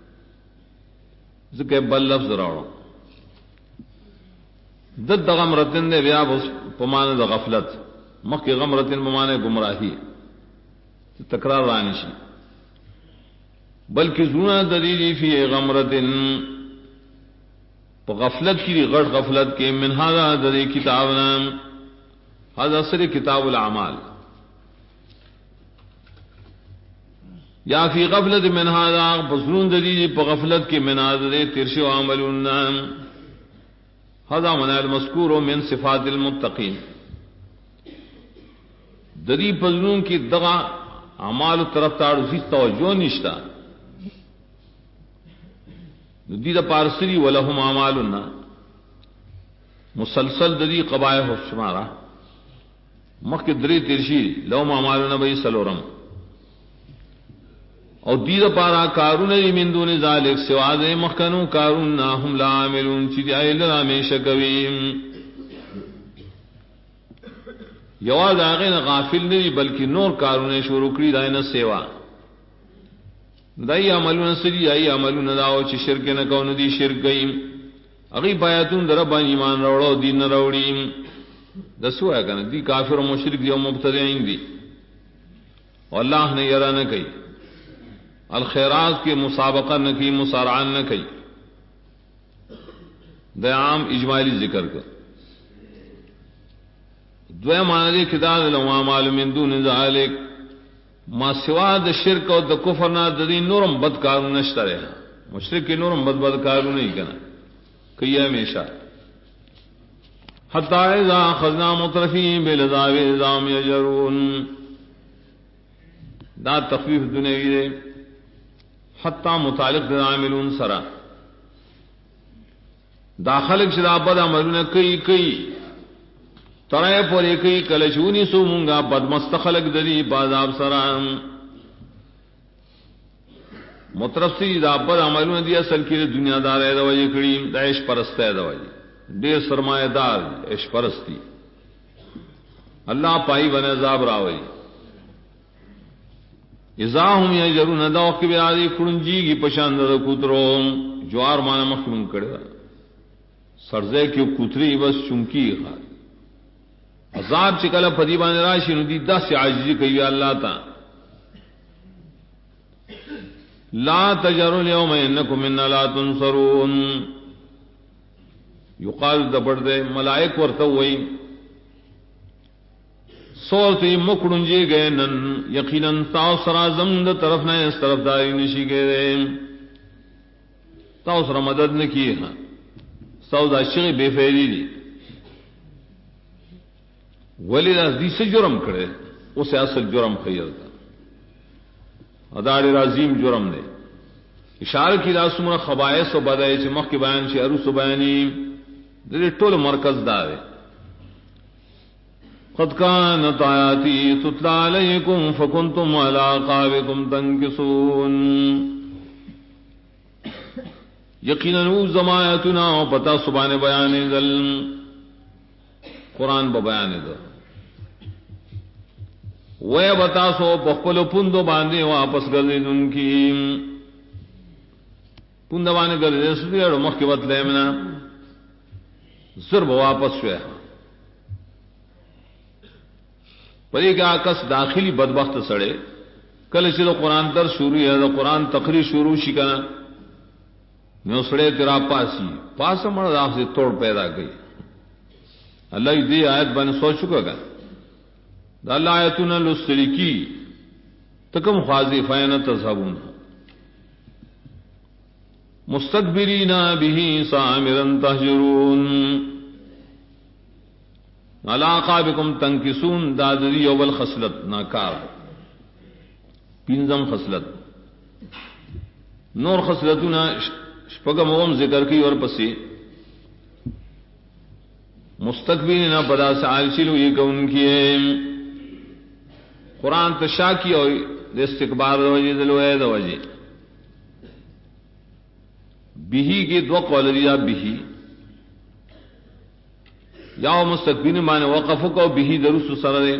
ذکر بل لفظ راڑو دد غمرتن دے بیا پمانے دا غفلت مخ غمرتن پمانے گمراہی تکرار رانشی بلکہ زونا دلیلی فی غمرتن پا غفلت کی غٹ غفلت کے من هذا در کتابنا هذا سر کتاب الاعمال یا فی غفلت من هذا بزرون دلیل پا غفلت کے من هذا ترشی و عملنا هذا من المذکور من صفات المتقین دری پزرون کی دغا اعمال طرف تعرضی توجہ نشتا ندید پارسری ولہم اعمالنا مسلسل دری قبائح شمارا مخ دری ترشی لہم اعمالنا بئی سلورم اور دید پارا کارون من دون ذالک سواد مخکنو کارون ہم لا عاملون چیدی آئیل رامیش کویم یواز آغین غافل نہیں بلکہ نور کارون شروع کری دائن سیوا دائی عملون سری آئی عملون داو چی شرک نکون دی شرک گئیم اگی بایتون در ربان ایمان روڑو دین روڑیم دسو ہے کنا دی کافر و مشرک دی و مبتدعین دی واللہ نے یرا نہ کئی الخیرات کے مسابقہ نہ کی مسارعان نہ کئی عام اجمالی ذکر کر دوے معنی کتاب الاعمال من دون ذالک ما سوا د شرک او د کفر نہ دین نورم بدکار نشترے مشرک کے نورم بدکار نہیں کنا کہ ہمیشہ حتی اذا اخذنا مترفین بالعذاب اذا هم یجرون دا تخفیف دنیوی دے حتی متعلق عاملون سرا داخلک شدا بد عملون کئی ترائے پورے کئی کلچونی سو منگا بدمستخلق دلی بازاب سرام مترفسی دا بد عملون دی اصل کی دنیا دار ہے دوائی کریم دا عیش پرست ہے دوائی دیر سرمایہ دار عیش پرستی اللہ پائی بن عذاب راوئی اذا ہم یجرون دا وقت بے آدھی کرنجی کی پشاند دا کترو جوار مانا مخمون کردہ سرزے کی کتری بس چنکی خواہ عذاب چکل پدیبان راشی ندی دس عاجزی کئی اللہ تا لا تجروا اليوم انکم منا لا تنصرون یقال دبڑ دے ملائک ورتوئی سورتی مکڑنجے گئے نن یقیناً تاؤ سرا زمد طرف نہ اس طرف داری نشی گئے تاؤ سرا مدد نے کی ہاں سودا شغی بے فیری دی ولی رازی سے جرم کرے اسے اصل جرم خیر تھا ادار رازیم جرم دے اشارہ کی راسمر خبائث و بدائے چمخ کے بیان سے عروس و بیانی دل ٹول مرکز دارے قد كانت آیاتی تتلی علیکم فکنتم علی اعقابکم تنکسون یقیناً وہ زمایتنا پتا سبحان بیان دل قرآن بیان دل وہ بتا سو پخپل پندو باندھے واپس گردے ان کی پند بانے گردے سدی مخ کے بدلے منا ضرب واپس شوئے پری کے آکس داخلی بدبخت سڑے کل سے تو قرآن در شروع ہے تو قرآن تقریر شروع شکنا نو سڑے تیرا پاس مر آپ سے توڑ پیدا گئی اللہ دی آیت بن سو چکا گا اللہ آیتنا لسری کی تکم خواضی فین تذہبون مستکبرین به سامرا تہجرون علی اعقابکم تنکسون دادری اول خصلت ناکار پینزم خصلت نور خصلتنا شپگم اوم ذکر کی اور پسی مستقبلین بدا سعال چلو یہ کون کیے قرآن تشا کی اور استقبال وجہ دلوئے دوجہ بیہی کے دو قول دیا بیہی یا مستقبلین مانے وقف کو بیہی درست سر دے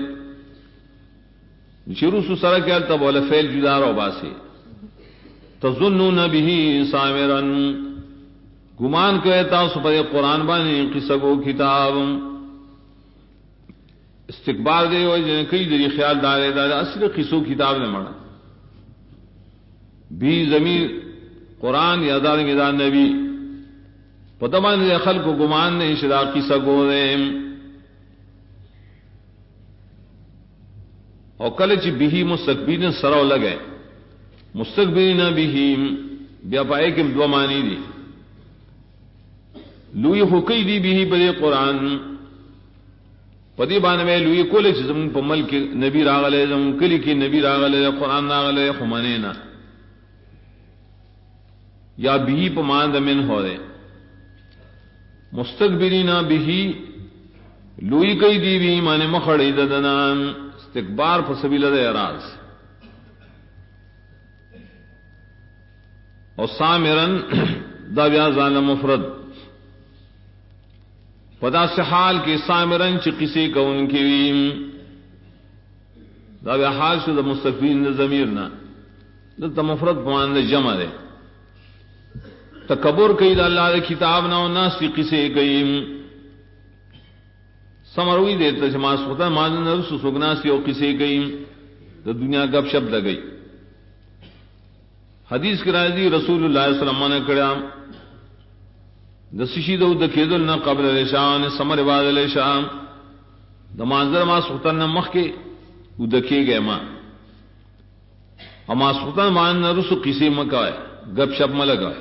شروع سر کیا تب بولے فیل جدار و باسی تظنون بیہی سامرن گمان کہتا سپر قرآن بانی قصہ کو کتاب استقبال دے ہوئے کئی دری خیال دارے دارے اصل قصوں کتاب نے مڑا بھی ضمیر قرآن یا دار نبی پتمان خلق کو گمان نے شراقی سگورے اور کلچ بھی مستقبین سرو لگے مستقبین بھی بیا پائے کہ دو مانی دی لوی حقی دی بھی بڑے قرآن پتی بان میں لوی کولے زم پمل کی نبی راغلے زم کلی کی نبی راغلے قرآن راغلے خمانے یا بھی پمان دمن ہو رہے مستقبرین بھی لوی کئی دی بھی مانے مخڑی ددنا استکبار فسبیل اعراض اور سامرن دا بیازان مفرد پدا سے حال کے سامرن چ کسی کو ان کی دا بیا حال شد مستقبرین ضمیر نہ دلتا مفرد پمان دے جمع دے تکبر کئی دا اللہ دے کتاب نہ ناس کی قصے کئی سمروی دیتا چھ ماس خطا مادن نرس سگناسی او قصے کئی دا دنیا گپ شب دا گئی حدیث کی راضی رسول اللہ صلی اللہ علیہ وسلم نے کڑا دا سشی دو دا کیدل نا قبل الاشاء نے سمر بعد الاشاء دا مانظر ماس خطا نا مخ کے او دکے گئے ماں اما سلطان مان نرس قصے مکائے گپ شپ میں لگائے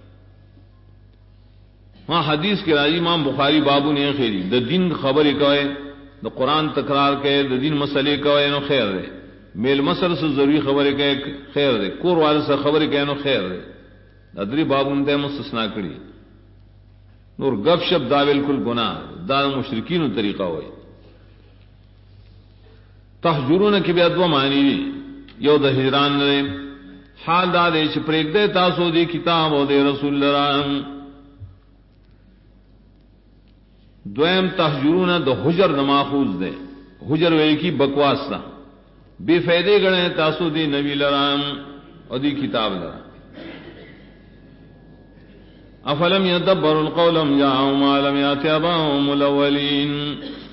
ہاں حدیث کے راضی امام بخاری بابو نے خیری دا دین خبر کہے دا قرآن تکرار کہے دا دین مسئلے کہے نو خیر دے میل مسل سے ضروری خبر کہے خیر دے کور والے سے خبر کہے نو خیر دے ادری بابو نے مستثنا کری نور گپ شپ دا بالکل گناہ دا مشرکین طریقہ ہوئے تحجرون کی بیا دو معنی دی یو دا ہجران دے حال دا دے چھ پریک دے تاسو دی کتاب او دے رسول اللہ دویم تحجرون دا حجر نماخوز دے حجر وے کی بکواس دا بے فائدے گڑے تاسو دی نبی لرام اور دی کتاب لرام افلم یدبر القول ام جاءهم ما لم یات آباؤهم الاولین